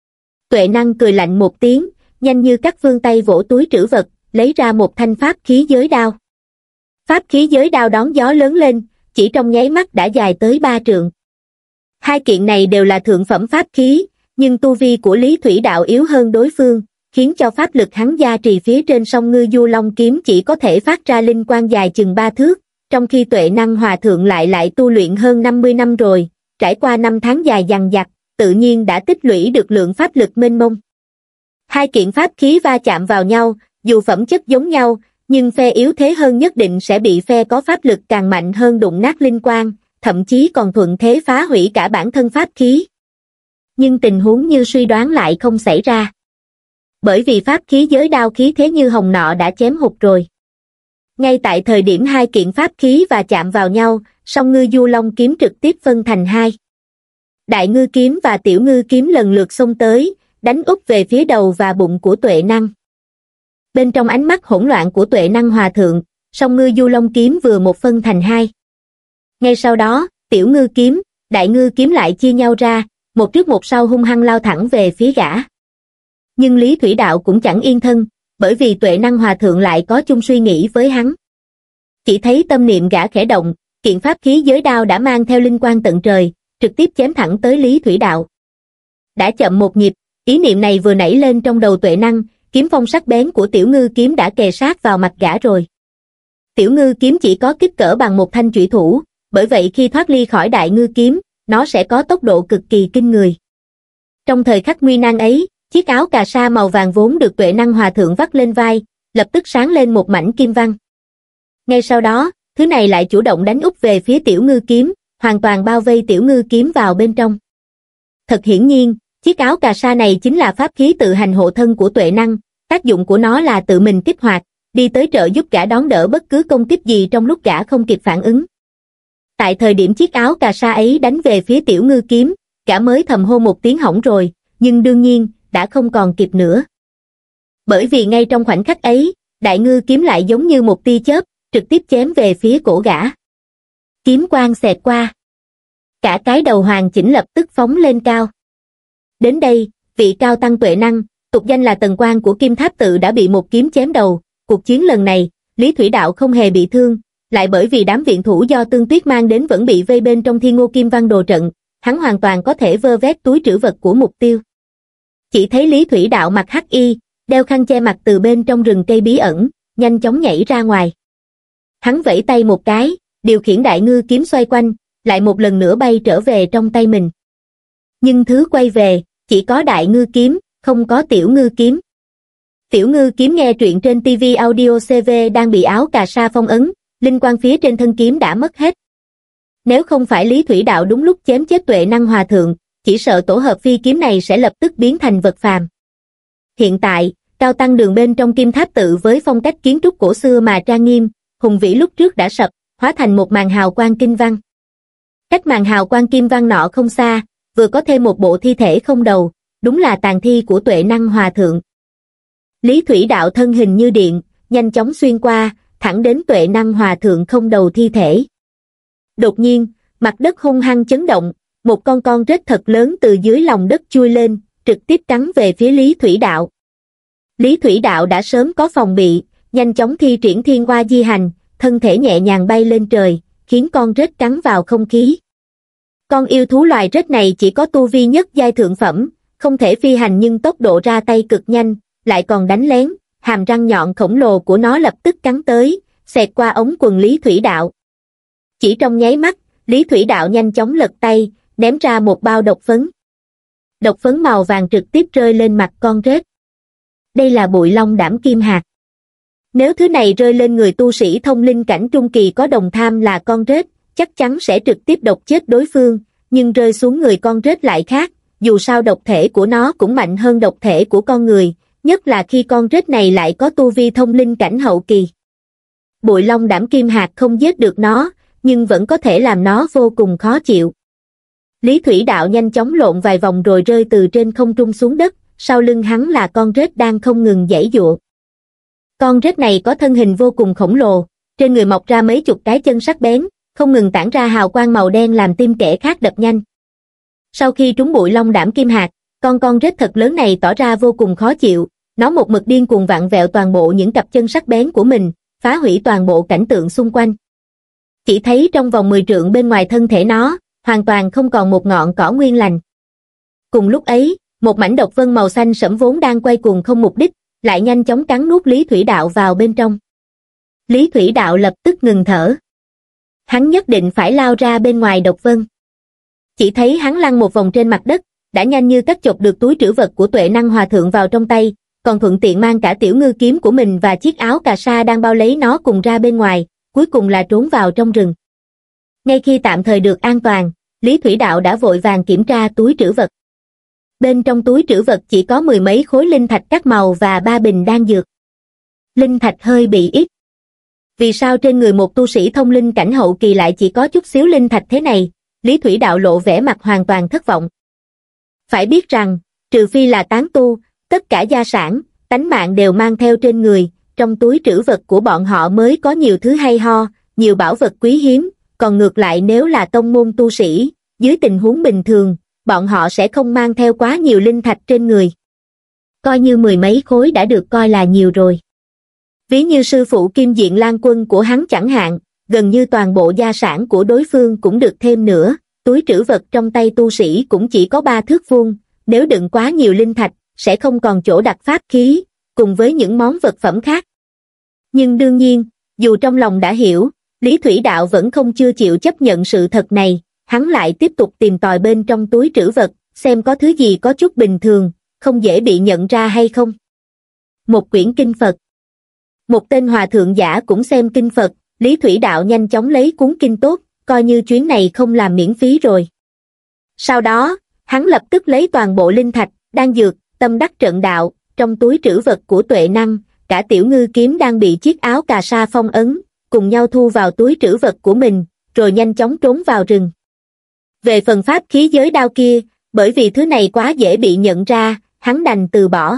Tuệ Năng cười lạnh một tiếng, nhanh như cắt phương tay vỗ túi trữ vật, lấy ra một thanh pháp khí giới đao. Pháp khí giới đao đón gió lớn lên, chỉ trong nháy mắt đã dài tới ba trượng. Hai kiện này đều là thượng phẩm pháp khí, nhưng tu vi của Lý Thủy Đạo yếu hơn đối phương, khiến cho pháp lực hắn gia trì phía trên song ngư du long kiếm chỉ có thể phát ra linh quang dài chừng ba thước, trong khi Tuệ Năng Hòa Thượng lại lại tu luyện hơn năm mươi năm rồi, trải qua năm tháng dài dằng dặc, tự nhiên đã tích lũy được lượng pháp lực mênh mông. Hai kiện pháp khí va chạm vào nhau, dù phẩm chất giống nhau, nhưng phe yếu thế hơn nhất định sẽ bị phe có pháp lực càng mạnh hơn đụng nát linh quang, thậm chí còn thuận thế phá hủy cả bản thân pháp khí. Nhưng tình huống như suy đoán lại không xảy ra. Bởi vì pháp khí giới đao khí thế như hồng nọ đã chém hụt rồi. Ngay tại thời điểm hai kiện pháp khí và chạm vào nhau, song ngư du long kiếm trực tiếp phân thành hai. Đại ngư kiếm và tiểu ngư kiếm lần lượt xông tới, đánh úp về phía đầu và bụng của Tuệ Năng. Bên trong ánh mắt hỗn loạn của Tuệ Năng Hòa Thượng, song ngư du long kiếm vừa một phân thành hai. Ngay sau đó, tiểu ngư kiếm, đại ngư kiếm lại chia nhau ra, một trước một sau hung hăng lao thẳng về phía gã. Nhưng Lý Thủy Đạo cũng chẳng yên thân, bởi vì Tuệ Năng Hòa Thượng lại có chung suy nghĩ với hắn. Chỉ thấy tâm niệm gã khẽ động, kiện pháp khí giới đao đã mang theo linh quang tận trời, trực tiếp chém thẳng tới Lý Thủy Đạo. Đã chậm một nhịp, ý niệm này vừa nảy lên trong đầu Tuệ Năng, kiếm phong sắc bén của Tiểu Ngư kiếm đã kề sát vào mặt gã rồi. Tiểu Ngư kiếm chỉ có kích cỡ bằng một thanh chủy thủ, bởi vậy khi thoát ly khỏi Đại Ngư kiếm, nó sẽ có tốc độ cực kỳ kinh người. Trong thời khắc nguy nan ấy, chiếc áo cà sa màu vàng vốn được Tuệ Năng Hòa Thượng vắt lên vai, lập tức sáng lên một mảnh kim văn. Ngay sau đó, thứ này lại chủ động đánh úp về phía Tiểu Ngư kiếm, hoàn toàn bao vây Tiểu Ngư kiếm vào bên trong. Thật hiển nhiên, chiếc áo cà sa này chính là pháp khí tự hành hộ thân của Tuệ Năng, tác dụng của nó là tự mình kích hoạt, đi tới trợ giúp gã đón đỡ bất cứ công kích gì trong lúc gã không kịp phản ứng. Tại thời điểm chiếc áo cà sa ấy đánh về phía Tiểu Ngư kiếm, gã mới thầm hô một tiếng hỏng rồi, nhưng đương nhiên, đã không còn kịp nữa. Bởi vì ngay trong khoảnh khắc ấy, Đại Ngư kiếm lại giống như một tia chớp, trực tiếp chém về phía cổ gã. Kiếm quang xẹt qua. Cả cái đầu hoàn chỉnh lập tức phóng lên cao. Đến đây, vị cao tăng Tuệ Năng, tục danh là Tần Quan của Kim Tháp Tự đã bị một kiếm chém đầu. Cuộc chiến lần này, Lý Thủy Đạo không hề bị thương, lại bởi vì đám viện thủ do Tương Tuyết mang đến vẫn bị vây bên trong Thiên Ngô Kim Văn đồ trận, hắn hoàn toàn có thể vơ vét túi trữ vật của mục tiêu. Chỉ thấy Lý Thủy Đạo mặc hắc y, đeo khăn che mặt từ bên trong rừng cây bí ẩn, nhanh chóng nhảy ra ngoài. Hắn vẫy tay một cái, điều khiển Đại Ngư kiếm xoay quanh, lại một lần nữa bay trở về trong tay mình. Nhưng thứ quay về, chỉ có Đại Ngư kiếm, không có Tiểu Ngư kiếm. Tiểu Ngư kiếm nghe truyện trên ti vi Audio xê vê đang bị áo cà sa phong ấn, linh quang phía trên thân kiếm đã mất hết. Nếu không phải Lý Thủy Đạo đúng lúc chém chết Tuệ Năng Hòa Thượng, chỉ sợ tổ hợp phi kiếm này sẽ lập tức biến thành vật phàm. Hiện tại, cao tăng đường bên trong Kim Tháp Tự với phong cách kiến trúc cổ xưa mà trang nghiêm, hùng vĩ lúc trước đã sập, hóa thành một màn hào quang kinh văn. Cách màn hào quang kim văn nọ không xa, vừa có thêm một bộ thi thể không đầu, đúng là tàn thi của Tuệ Năng Hòa Thượng. Lý Thủy Đạo thân hình như điện, nhanh chóng xuyên qua, thẳng đến Tuệ Năng Hòa Thượng không đầu thi thể. Đột nhiên, mặt đất hung hăng chấn động, một con con rết thật lớn từ dưới lòng đất chui lên, trực tiếp cắn về phía Lý Thủy Đạo. Lý Thủy Đạo đã sớm có phòng bị, nhanh chóng thi triển Thiên Hoa Di Hành, thân thể nhẹ nhàng bay lên trời, khiến con rết cắn vào không khí. Con yêu thú loài rết này chỉ có tu vi nhất giai thượng phẩm, không thể phi hành nhưng tốc độ ra tay cực nhanh, lại còn đánh lén, hàm răng nhọn khổng lồ của nó lập tức cắn tới, xẹt qua ống quần Lý Thủy Đạo. Chỉ trong nháy mắt, Lý Thủy Đạo nhanh chóng lật tay, ném ra một bao độc phấn. Độc phấn màu vàng trực tiếp rơi lên mặt con rết. Đây là Bụi Long Đảm Kim Hạt. Nếu thứ này rơi lên người tu sĩ thông linh cảnh trung kỳ có đồng tham là con rết, chắc chắn sẽ trực tiếp độc chết đối phương, nhưng rơi xuống người con rết lại khác, dù sao độc thể của nó cũng mạnh hơn độc thể của con người, nhất là khi con rết này lại có tu vi thông linh cảnh hậu kỳ. Bụi Long Đảm Kim Hạt không giết được nó, nhưng vẫn có thể làm nó vô cùng khó chịu. Lý Thủy Đạo nhanh chóng lộn vài vòng rồi rơi từ trên không trung xuống đất, sau lưng hắn là con rết đang không ngừng giãy giụa. Con rết này có thân hình vô cùng khổng lồ, trên người mọc ra mấy chục cái chân sắc bén, không ngừng tản ra hào quang màu đen làm tim kẻ khác đập nhanh. Sau khi trúng Bụi Long Đảm Kim Hạt, con con rết thật lớn này tỏ ra vô cùng khó chịu, nó một mực điên cuồng vặn vẹo toàn bộ những cặp chân sắc bén của mình, phá hủy toàn bộ cảnh tượng xung quanh. Chỉ thấy trong vòng mười trượng bên ngoài thân thể nó, hoàn toàn không còn một ngọn cỏ nguyên lành. Cùng lúc ấy, một mảnh độc vân màu xanh sẫm vốn đang quay cuồng không mục đích, lại nhanh chóng cắn nuốt Lý Thủy Đạo vào bên trong. Lý Thủy Đạo lập tức ngừng thở. Hắn nhất định phải lao ra bên ngoài độc vân. Chỉ thấy hắn lăn một vòng trên mặt đất, đã nhanh như cắt chộp được túi trữ vật của Tuệ Năng Hòa Thượng vào trong tay, còn thuận tiện mang cả Tiểu Ngư kiếm của mình và chiếc áo cà sa đang bao lấy nó cùng ra bên ngoài, cuối cùng là trốn vào trong rừng. Ngay khi tạm thời được an toàn, Lý Thủy Đạo đã vội vàng kiểm tra túi trữ vật. Bên trong túi trữ vật chỉ có mười mấy khối linh thạch các màu và ba bình đan dược. Linh thạch hơi bị ít. Vì sao trên người một tu sĩ thông linh cảnh hậu kỳ lại chỉ có chút xíu linh thạch thế này? Lý Thủy Đạo lộ vẻ mặt hoàn toàn thất vọng. Phải biết rằng, trừ phi là tán tu, tất cả gia sản, tánh mạng đều mang theo trên người, trong túi trữ vật của bọn họ mới có nhiều thứ hay ho, nhiều bảo vật quý hiếm, còn ngược lại nếu là tông môn tu sĩ, dưới tình huống bình thường, bọn họ sẽ không mang theo quá nhiều linh thạch trên người. Coi như mười mấy khối đã được coi là nhiều rồi. Ví như sư phụ Kim Diện Lan Quân của hắn chẳng hạn, gần như toàn bộ gia sản của đối phương cũng được thêm nữa, túi trữ vật trong tay tu sĩ cũng chỉ có ba thước vuông, nếu đựng quá nhiều linh thạch, sẽ không còn chỗ đặt pháp khí, cùng với những món vật phẩm khác. Nhưng đương nhiên, dù trong lòng đã hiểu, Lý Thủy Đạo vẫn không chưa chịu chấp nhận sự thật này, hắn lại tiếp tục tìm tòi bên trong túi trữ vật, xem có thứ gì có chút bình thường, không dễ bị nhận ra hay không. Một quyển kinh Phật. Một tên hòa thượng giả cũng xem kinh Phật, Lý Thủy Đạo nhanh chóng lấy cuốn kinh tốt, coi như chuyến này không làm miễn phí rồi. Sau đó, hắn lập tức lấy toàn bộ linh thạch, đan dược, tâm đắc trận đạo, trong túi trữ vật của Tuệ Năng, cả Tiểu Ngư kiếm đang bị chiếc áo cà sa phong ấn, cùng nhau thu vào túi trữ vật của mình, rồi nhanh chóng trốn vào rừng. Về phần pháp khí giới đao kia, bởi vì thứ này quá dễ bị nhận ra, hắn đành từ bỏ.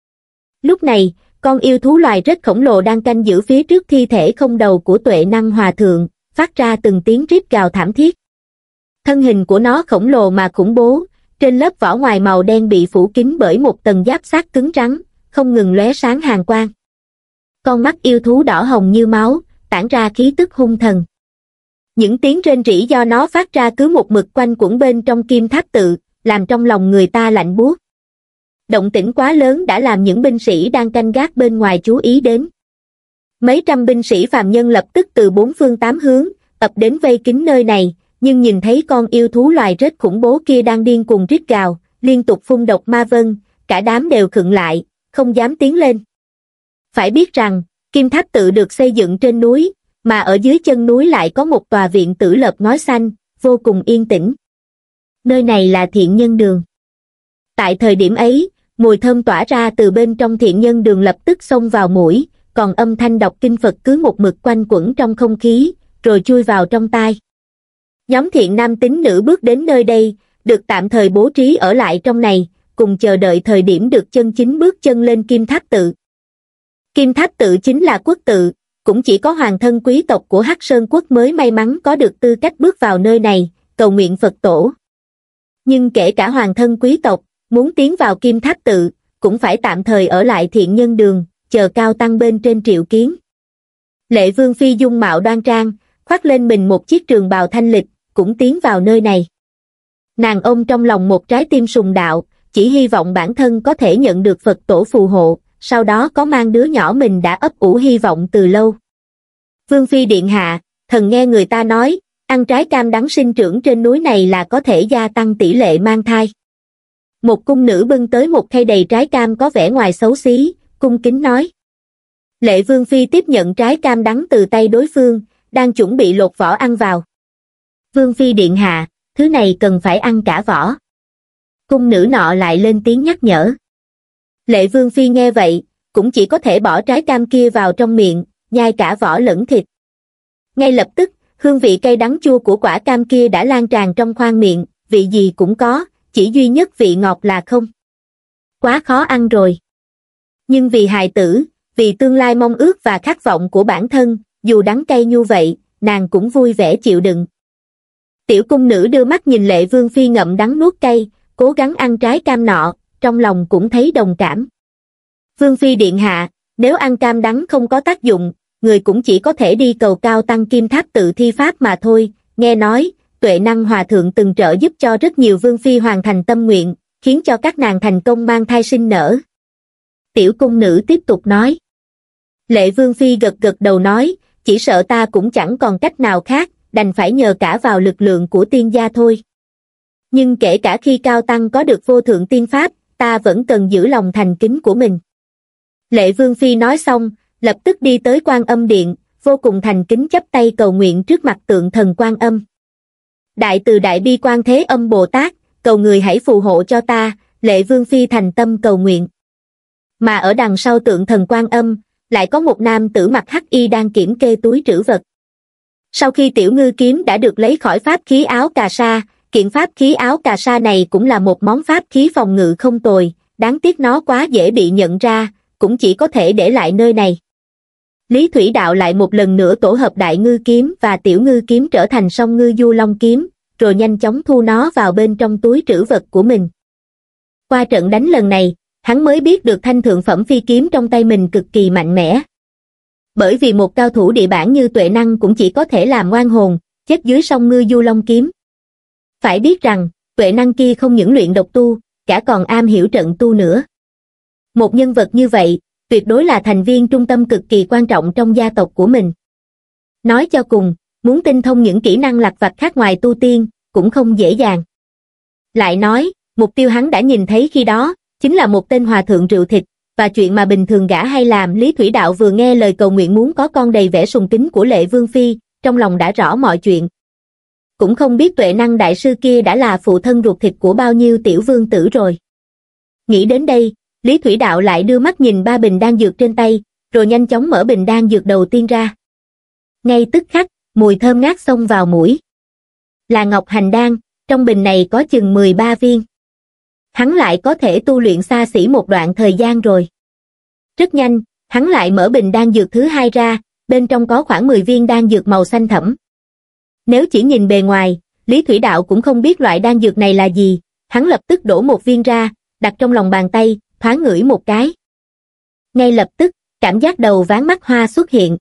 Lúc này, con yêu thú loài rất khổng lồ đang canh giữ phía trước thi thể không đầu của Tuệ Năng Hòa Thượng, phát ra từng tiếng rít gào thảm thiết. Thân hình của nó khổng lồ mà khủng bố, trên lớp vỏ ngoài màu đen bị phủ kín bởi một tầng giáp xác cứng rắn, không ngừng lóe sáng hàn quang. Con mắt yêu thú đỏ hồng như máu, tản ra khí tức hung thần. Những tiếng rên rỉ do nó phát ra cứ một mực quanh quẩn bên trong kim tháp tự, làm trong lòng người ta lạnh buốt. Động tĩnh quá lớn đã làm những binh sĩ đang canh gác bên ngoài chú ý đến. Mấy trăm binh sĩ phàm nhân lập tức từ bốn phương tám hướng, ập đến vây kín nơi này, nhưng nhìn thấy con yêu thú loài rết khủng bố kia đang điên cuồng rít gào, liên tục phun độc ma vân, cả đám đều khựng lại, không dám tiến lên. Phải biết rằng, kim tháp tự được xây dựng trên núi, mà ở dưới chân núi lại có một tòa viện tử lợp ngói xanh, vô cùng yên tĩnh. Nơi này là Thiện Nhân Đường. Tại thời điểm ấy, mùi thơm tỏa ra từ bên trong Thiện Nhân Đường lập tức xông vào mũi, còn âm thanh đọc kinh Phật cứ một mực quanh quẩn trong không khí, rồi chui vào trong tai. Nhóm thiện nam tín nữ bước đến nơi đây, được tạm thời bố trí ở lại trong này, cùng chờ đợi thời điểm được chân chính bước chân lên kim tháp tự. Kim tháp tự chính là quốc tự, cũng chỉ có hoàng thân quý tộc của Hắc Sơn quốc mới may mắn có được tư cách bước vào nơi này, cầu nguyện Phật tổ. Nhưng kể cả hoàng thân quý tộc, muốn tiến vào kim tháp tự, cũng phải tạm thời ở lại Thiện Nhân Đường, chờ cao tăng bên trên triệu kiến. Lệ Vương Phi dung mạo đoan trang, khoác lên mình một chiếc trường bào thanh lịch, cũng tiến vào nơi này. Nàng ôm trong lòng một trái tim sùng đạo, chỉ hy vọng bản thân có thể nhận được Phật tổ phù hộ, sau đó có mang đứa nhỏ mình đã ấp ủ hy vọng từ lâu. Vương Phi điện hạ, thần nghe người ta nói, ăn trái cam đắng sinh trưởng trên núi này là có thể gia tăng tỷ lệ mang thai. Một cung nữ bưng tới một khay đầy trái cam có vẻ ngoài xấu xí, cung kính nói. Lệ Vương Phi tiếp nhận trái cam đắng từ tay đối phương, đang chuẩn bị lột vỏ ăn vào. Vương Phi điện hạ, thứ này cần phải ăn cả vỏ. Cung nữ nọ lại lên tiếng nhắc nhở. Lệ Vương Phi nghe vậy, cũng chỉ có thể bỏ trái cam kia vào trong miệng, nhai cả vỏ lẫn thịt. Ngay lập tức, hương vị cay đắng chua của quả cam kia đã lan tràn trong khoang miệng, vị gì cũng có, chỉ duy nhất vị ngọt là không. Quá khó ăn rồi. Nhưng vì hài tử, vì tương lai mong ước và khát vọng của bản thân, dù đắng cay như vậy, nàng cũng vui vẻ chịu đựng. Tiểu cung nữ đưa mắt nhìn Lệ Vương Phi ngậm đắng nuốt cay, cố gắng ăn trái cam nọ, trong lòng cũng thấy đồng cảm. Vương Phi điện hạ, nếu ăn cam đắng không có tác dụng, người cũng chỉ có thể đi cầu cao tăng kim tháp tự thi pháp mà thôi. Nghe nói, Tuệ Năng Hòa Thượng từng trợ giúp cho rất nhiều Vương Phi hoàn thành tâm nguyện, khiến cho các nàng thành công mang thai sinh nở. Tiểu cung nữ tiếp tục nói. Lệ Vương Phi gật gật đầu nói, chỉ sợ ta cũng chẳng còn cách nào khác, đành phải nhờ cả vào lực lượng của tiên gia thôi. Nhưng kể cả khi cao tăng có được vô thượng tiên pháp, ta vẫn cần giữ lòng thành kính của mình. Lệ Vương Phi nói xong, lập tức đi tới Quan Âm Điện, vô cùng thành kính chắp tay cầu nguyện trước mặt tượng thần Quan Âm. Đại từ đại bi Quan Thế Âm Bồ Tát, cầu người hãy phù hộ cho ta. Lệ Vương Phi thành tâm cầu nguyện. Mà ở đằng sau tượng thần Quan Âm, lại có một nam tử mặc hắc y đang kiểm kê túi trữ vật. Sau khi Tiểu Ngư kiếm đã được lấy khỏi pháp khí áo cà sa, kiện pháp khí áo cà sa này cũng là một món pháp khí phòng ngự không tồi, đáng tiếc nó quá dễ bị nhận ra, cũng chỉ có thể để lại nơi này. Lý Thủy Đạo lại một lần nữa tổ hợp Đại Ngư kiếm và Tiểu Ngư kiếm trở thành Song Ngư Du Long kiếm, rồi nhanh chóng thu nó vào bên trong túi trữ vật của mình. Qua trận đánh lần này, hắn mới biết được thanh thượng phẩm phi kiếm trong tay mình cực kỳ mạnh mẽ. bởi vì một cao thủ địa bản như Tuệ Năng cũng chỉ có thể làm oan hồn, chết dưới sông Ngư Du Long Kiếm. Phải biết rằng, Tuệ Năng kia không những luyện độc tu, cả còn am hiểu trận tu nữa. Một nhân vật như vậy, tuyệt đối là thành viên trung tâm cực kỳ quan trọng trong gia tộc của mình. Nói cho cùng, muốn tinh thông những kỹ năng lặt vặt khác ngoài tu tiên, cũng không dễ dàng. Lại nói, mục tiêu hắn đã nhìn thấy khi đó, chính là một tên hòa thượng rượu thịt, và chuyện mà bình thường gã hay làm. Lý Thủy Đạo vừa nghe lời cầu nguyện muốn có con đầy vẻ sùng kính của Lệ Vương Phi, trong lòng đã rõ mọi chuyện. Cũng không biết Tuệ Năng đại sư kia đã là phụ thân ruột thịt của bao nhiêu tiểu vương tử rồi. Nghĩ đến đây, Lý Thủy Đạo lại đưa mắt nhìn ba bình đan dược trên tay, rồi nhanh chóng mở bình đan dược đầu tiên ra. Ngay tức khắc, mùi thơm ngát xông vào mũi. Là Ngọc Hành Đan, trong bình này có chừng mười ba viên. Hắn lại có thể tu luyện xa xỉ một đoạn thời gian rồi. Rất nhanh, hắn lại mở bình đan dược thứ hai ra, bên trong có khoảng mười viên đan dược màu xanh thẫm. Nếu chỉ nhìn bề ngoài, Lý Thủy Đạo cũng không biết loại đan dược này là gì, hắn lập tức đổ một viên ra, đặt trong lòng bàn tay, thoáng ngửi một cái. Ngay lập tức, cảm giác đầu váng mắt hoa xuất hiện.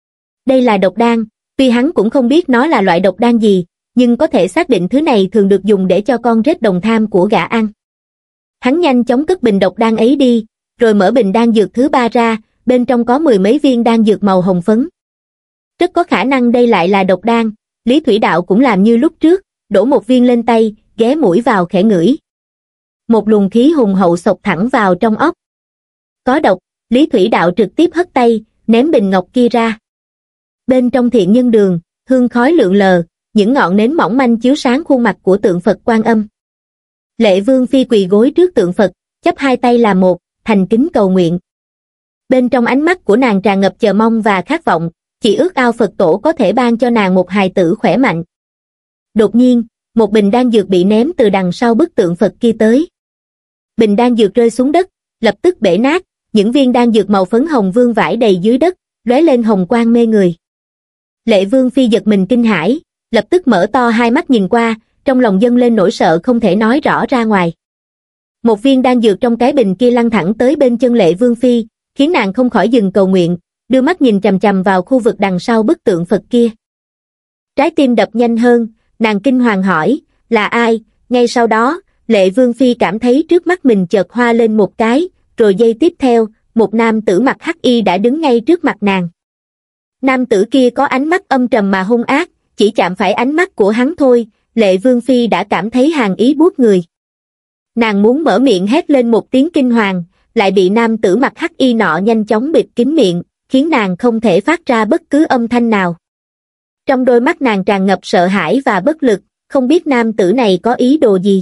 Đây là độc đan, tuy hắn cũng không biết nó là loại độc đan gì, nhưng có thể xác định thứ này thường được dùng để cho con rết đồng tham của gã ăn. Hắn nhanh chóng cất bình độc đan ấy đi, rồi mở bình đan dược thứ ba ra, bên trong có mười mấy viên đan dược màu hồng phấn. Rất có khả năng đây lại là độc đan, Lý Thủy Đạo cũng làm như lúc trước, đổ một viên lên tay, ghé mũi vào khẽ ngửi. Một luồng khí hùng hậu xộc thẳng vào trong óc. Có độc, Lý Thủy Đạo trực tiếp hất tay, ném bình ngọc kia ra. Bên trong thiện nhân đường, hương khói lượn lờ, những ngọn nến mỏng manh chiếu sáng khuôn mặt của tượng Phật Quan Âm. Lệ Vương Phi quỳ gối trước tượng Phật, chắp hai tay là một, thành kính cầu nguyện. Bên trong ánh mắt của nàng tràn ngập chờ mong và khát vọng, chỉ ước ao Phật Tổ có thể ban cho nàng một hài tử khỏe mạnh. Đột nhiên, một bình đan dược bị ném từ đằng sau bức tượng Phật kia tới. Bình đan dược rơi xuống đất, lập tức bể nát, những viên đan dược màu phấn hồng vương vãi đầy dưới đất, lóe lên hồng quang mê người. Lệ Vương Phi giật mình kinh hãi, lập tức mở to hai mắt nhìn qua, trong lòng dâng lên nỗi sợ không thể nói rõ ra ngoài. Một viên đan dược trong cái bình kia lăn thẳng tới bên chân Lệ Vương Phi, khiến nàng không khỏi dừng cầu nguyện, đưa mắt nhìn chằm chằm vào khu vực đằng sau bức tượng Phật kia. Trái tim đập nhanh hơn, nàng kinh hoàng hỏi, là ai? Ngay sau đó, Lệ Vương Phi cảm thấy trước mắt mình chợt hoa lên một cái, rồi giây tiếp theo, một nam tử mặc hắc y đã đứng ngay trước mặt nàng. Nam tử kia có ánh mắt âm trầm mà hung ác, chỉ chạm phải ánh mắt của hắn thôi, Lệ Vương Phi đã cảm thấy hàn ý buốt người. Nàng muốn mở miệng hét lên một tiếng kinh hoàng, lại bị nam tử mặc hắc y nọ nhanh chóng bịt kín miệng, khiến nàng không thể phát ra bất cứ âm thanh nào. Trong đôi mắt nàng tràn ngập sợ hãi và bất lực, không biết nam tử này có ý đồ gì.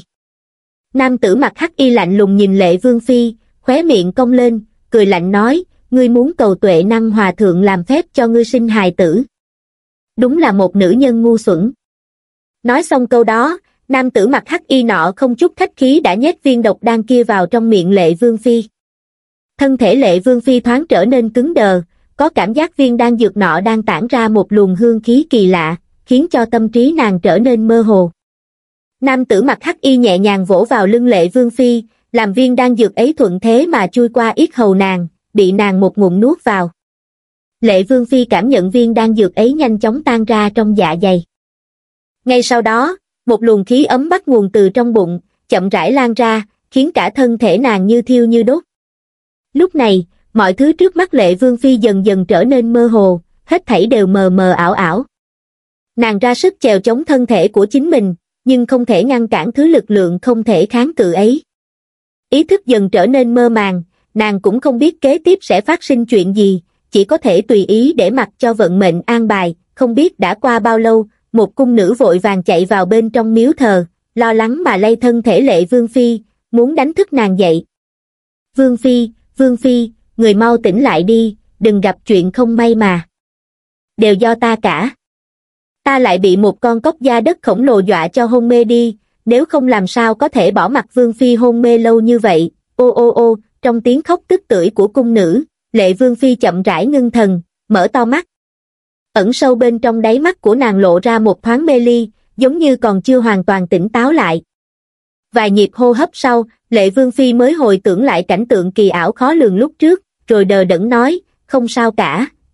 Nam tử mặc hắc y lạnh lùng nhìn Lệ Vương Phi, khóe miệng cong lên, cười lạnh nói, ngươi muốn cầu Tuệ Năng hòa thượng làm phép cho ngươi sinh hài tử. Đúng là một nữ nhân ngu xuẩn. Nói xong câu đó, nam tử mặc hắc y nọ không chút khách khí đã nhét viên độc đan kia vào trong miệng Lệ Vương Phi. Thân thể Lệ Vương Phi thoáng trở nên cứng đờ, có cảm giác viên đan dược nọ đang tản ra một luồng hương khí kỳ lạ, khiến cho tâm trí nàng trở nên mơ hồ. Nam tử mặc hắc y nhẹ nhàng vỗ vào lưng Lệ Vương Phi, làm viên đan dược ấy thuận thế mà chui qua yết hầu nàng, bị nàng một ngụm nuốt vào. Lệ Vương Phi cảm nhận viên đan dược ấy nhanh chóng tan ra trong dạ dày. Ngay sau đó, một luồng khí ấm bắt nguồn từ trong bụng, chậm rãi lan ra, khiến cả thân thể nàng như thiêu như đốt. Lúc này, mọi thứ trước mắt Lệ Vương Phi dần dần trở nên mơ hồ, hết thảy đều mờ mờ ảo ảo. Nàng ra sức chèo chống thân thể của chính mình, nhưng không thể ngăn cản thứ lực lượng không thể kháng cự ấy. Ý thức dần trở nên mơ màng, nàng cũng không biết kế tiếp sẽ phát sinh chuyện gì, chỉ có thể tùy ý để mặc cho vận mệnh an bài. Không biết đã qua bao lâu, một cung nữ vội vàng chạy vào bên trong miếu thờ, lo lắng mà lay thân thể Lệ Vương Phi, muốn đánh thức nàng dậy. Vương Phi, Vương Phi, người mau tỉnh lại đi, đừng gặp chuyện không may mà. Đều do ta cả. Ta lại bị một con cóc da đất khổng lồ dọa cho hôn mê đi, nếu không làm sao có thể bỏ mặc Vương Phi hôn mê lâu như vậy. Ô ô ô, trong tiếng khóc tức tưởi của cung nữ, Lệ Vương Phi chậm rãi ngưng thần, mở to mắt. Ẩn sâu bên trong đáy mắt của nàng lộ ra một thoáng mê ly, giống như còn chưa hoàn toàn tỉnh táo lại. Vài nhịp hô hấp sau, Lệ Vương Phi mới hồi tưởng lại cảnh tượng kỳ ảo khó lường lúc trước, rồi đờ đẫn nói, không sao cả,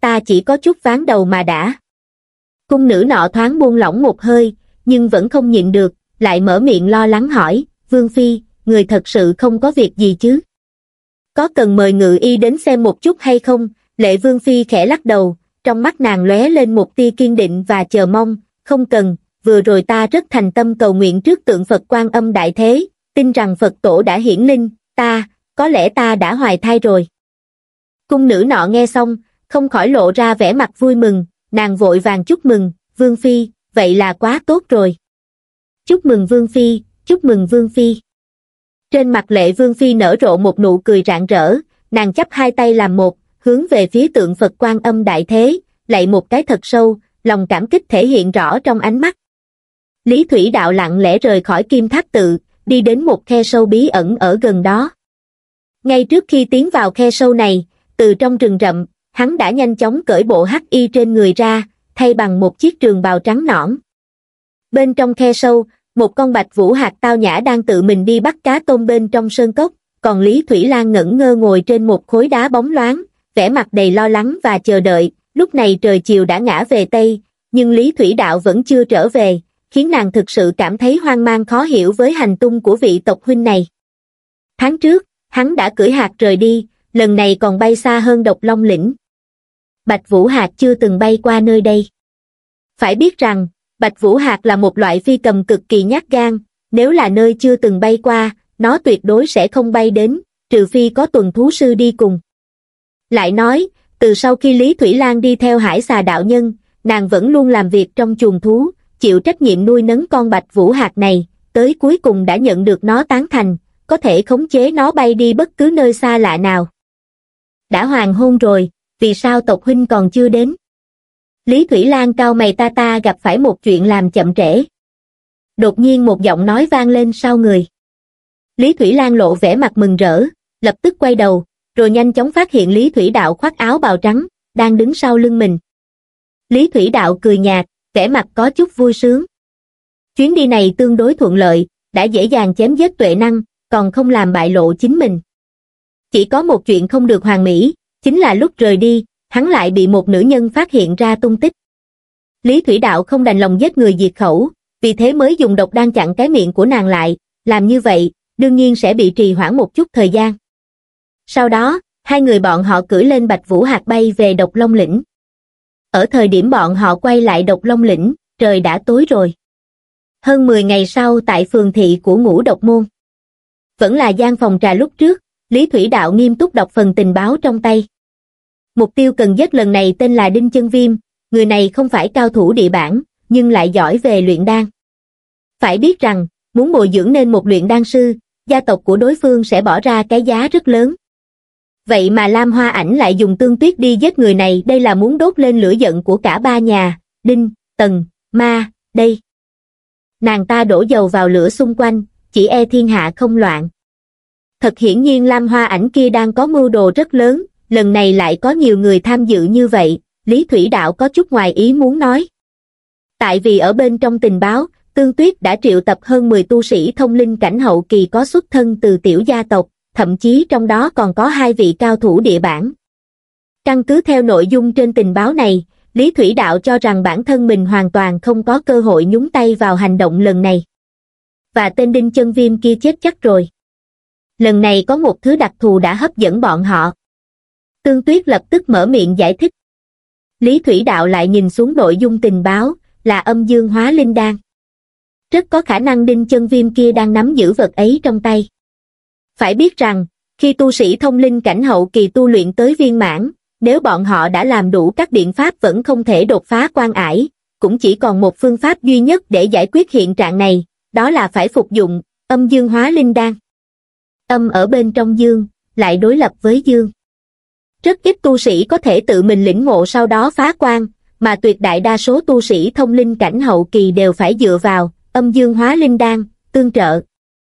ta chỉ có chút ván đầu mà đã. Cung nữ nọ thoáng buông lỏng một hơi, nhưng vẫn không nhịn được, lại mở miệng lo lắng hỏi, Vương Phi, người thật sự không có việc gì chứ? Có cần mời ngự y đến xem một chút hay không? Lệ Vương Phi khẽ lắc đầu, trong mắt nàng lóe lên một tia kiên định và chờ mong, không cần, vừa rồi ta rất thành tâm cầu nguyện trước tượng Phật Quan Âm Đại Thế, tin rằng Phật Tổ đã hiển linh, ta, có lẽ ta đã hoài thai rồi. Cung nữ nọ nghe xong, không khỏi lộ ra vẻ mặt vui mừng, nàng vội vàng chúc mừng, Vương Phi, vậy là quá tốt rồi. Chúc mừng Vương Phi, chúc mừng Vương Phi. Trên mặt Lệ Vương Phi nở rộ một nụ cười rạng rỡ, nàng chắp hai tay làm một, hướng về phía tượng Phật Quan Âm Đại Thế, lạy một cái thật sâu, lòng cảm kích thể hiện rõ trong ánh mắt. Lý Thủy Đạo lặng lẽ rời khỏi Kim Tháp Tự, đi đến một khe sâu bí ẩn ở gần đó. Ngay trước khi tiến vào khe sâu này, từ trong rừng rậm, hắn đã nhanh chóng cởi bộ hắc y trên người ra, thay bằng một chiếc trường bào trắng nõn. Bên trong khe sâu, một con bạch vũ hạc tao nhã đang tự mình đi bắt cá tôm bên trong sơn cốc, còn Lý Thủy Lan ngẩn ngơ ngồi trên một khối đá bóng loáng, vẻ mặt đầy lo lắng và chờ đợi. Lúc này trời chiều đã ngã về Tây, nhưng Lý Thủy Đạo vẫn chưa trở về, khiến nàng thực sự cảm thấy hoang mang khó hiểu với hành tung của vị tộc huynh này. Tháng trước, hắn đã cưỡi hạc rời đi, lần này còn bay xa hơn Độc Long Lĩnh. Bạch Vũ Hạc chưa từng bay qua nơi đây. Phải biết rằng, Bạch Vũ Hạc là một loại phi cầm cực kỳ nhát gan, nếu là nơi chưa từng bay qua, nó tuyệt đối sẽ không bay đến, trừ phi có tuần thú sư đi cùng. Lại nói, từ sau khi Lý Thủy Lan đi theo Hải Xà đạo nhân, nàng vẫn luôn làm việc trong chuồng thú, chịu trách nhiệm nuôi nấng con Bạch Vũ Hạc này, tới cuối cùng đã nhận được nó tán thành, có thể khống chế nó bay đi bất cứ nơi xa lạ nào. Đã hoàng hôn rồi, vì sao tộc huynh còn chưa đến? Lý Thủy Lan cau mày, ta ta gặp phải một chuyện làm chậm trễ. Đột nhiên một giọng nói vang lên sau người. Lý Thủy Lan lộ vẻ mặt mừng rỡ, lập tức quay đầu, rồi nhanh chóng phát hiện Lý Thủy Đạo khoác áo bào trắng, đang đứng sau lưng mình. Lý Thủy Đạo cười nhạt, vẻ mặt có chút vui sướng. Chuyến đi này tương đối thuận lợi, đã dễ dàng chém giết tuệ năng, còn không làm bại lộ chính mình. Chỉ có một chuyện không được hoàn mỹ, chính là lúc rời đi, hắn lại bị một nữ nhân phát hiện ra tung tích. Lý Thủy Đạo không đành lòng giết người diệt khẩu, vì thế mới dùng độc đan chặn cái miệng của nàng lại, làm như vậy, đương nhiên sẽ bị trì hoãn một chút thời gian. Sau đó, hai người bọn họ cưỡi lên Bạch Vũ Hạc bay về Độc Long Lĩnh. Ở thời điểm bọn họ quay lại Độc Long Lĩnh, trời đã tối rồi. Hơn mười ngày sau tại phường thị của Ngũ Độc Môn. Vẫn là gian phòng trà lúc trước, Lý Thủy Đạo nghiêm túc đọc phần tình báo trong tay. Mục tiêu cần giết lần này tên là Đinh Chân Viêm, người này không phải cao thủ địa bản, nhưng lại giỏi về luyện đan. Phải biết rằng, muốn bồi dưỡng nên một luyện đan sư, gia tộc của đối phương sẽ bỏ ra cái giá rất lớn. Vậy mà Lam Hoa Ảnh lại dùng Tương Tuyết đi giết người này, đây là muốn đốt lên lửa giận của cả ba nhà, Đinh, Tần, Ma, đây. Nàng ta đổ dầu vào lửa xung quanh, chỉ e thiên hạ không loạn. Thật hiển nhiên Lam Hoa Ảnh kia đang có mưu đồ rất lớn, lần này lại có nhiều người tham dự như vậy, Lý Thủy Đạo có chút ngoài ý muốn nói. Tại vì ở bên trong tình báo, Tương Tuyết đã triệu tập hơn mười tu sĩ thông linh cảnh hậu kỳ có xuất thân từ tiểu gia tộc, thậm chí trong đó còn có hai vị cao thủ địa bản. Căn cứ theo nội dung trên tình báo này, Lý Thủy Đạo cho rằng bản thân mình hoàn toàn không có cơ hội nhúng tay vào hành động lần này. Và tên Đinh Chân Viêm kia chết chắc rồi. Lần này có một thứ đặc thù đã hấp dẫn bọn họ. Tương Tuyết lập tức mở miệng giải thích. Lý Thủy Đạo lại nhìn xuống nội dung tình báo, là âm dương hóa linh đan. Rất có khả năng Đinh Chân Viêm kia đang nắm giữ vật ấy trong tay. Phải biết rằng, khi tu sĩ thông linh cảnh hậu kỳ tu luyện tới viên mãn, nếu bọn họ đã làm đủ các biện pháp vẫn không thể đột phá quan ải, cũng chỉ còn một phương pháp duy nhất để giải quyết hiện trạng này, đó là phải phục dụng âm dương hóa linh đan. Âm ở bên trong dương, lại đối lập với dương. Rất ít tu sĩ có thể tự mình lĩnh ngộ sau đó phá quan, mà tuyệt đại đa số tu sĩ thông linh cảnh hậu kỳ đều phải dựa vào âm dương hóa linh đan, tương trợ.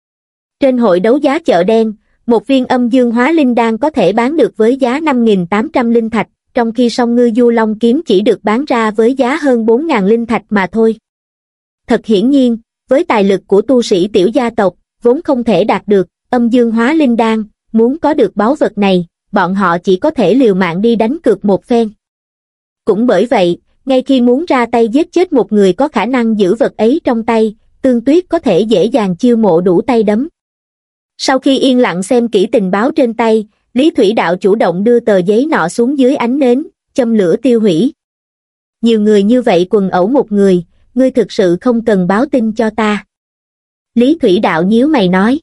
Trên hội đấu giá chợ đen, một viên âm dương hóa linh đan có thể bán được với giá năm nghìn tám trăm linh thạch, trong khi song ngư du long kiếm chỉ được bán ra với giá hơn bốn nghìn linh thạch mà thôi. Thật hiển nhiên, với tài lực của tu sĩ tiểu gia tộc, vốn không thể đạt được âm dương hóa linh đan, muốn có được báu vật này, bọn họ chỉ có thể liều mạng đi đánh cược một phen. Cũng bởi vậy, ngay khi muốn ra tay giết chết một người có khả năng giữ vật ấy trong tay, Tương Tuyết có thể dễ dàng chiêu mộ đủ tay đấm. Sau khi yên lặng xem kỹ tình báo trên tay, Lý Thủy Đạo chủ động đưa tờ giấy nọ xuống dưới ánh nến, châm lửa tiêu hủy. Nhiều người như vậy quần ẩu một người, ngươi thực sự không cần báo tin cho ta. Lý Thủy Đạo nhíu mày nói.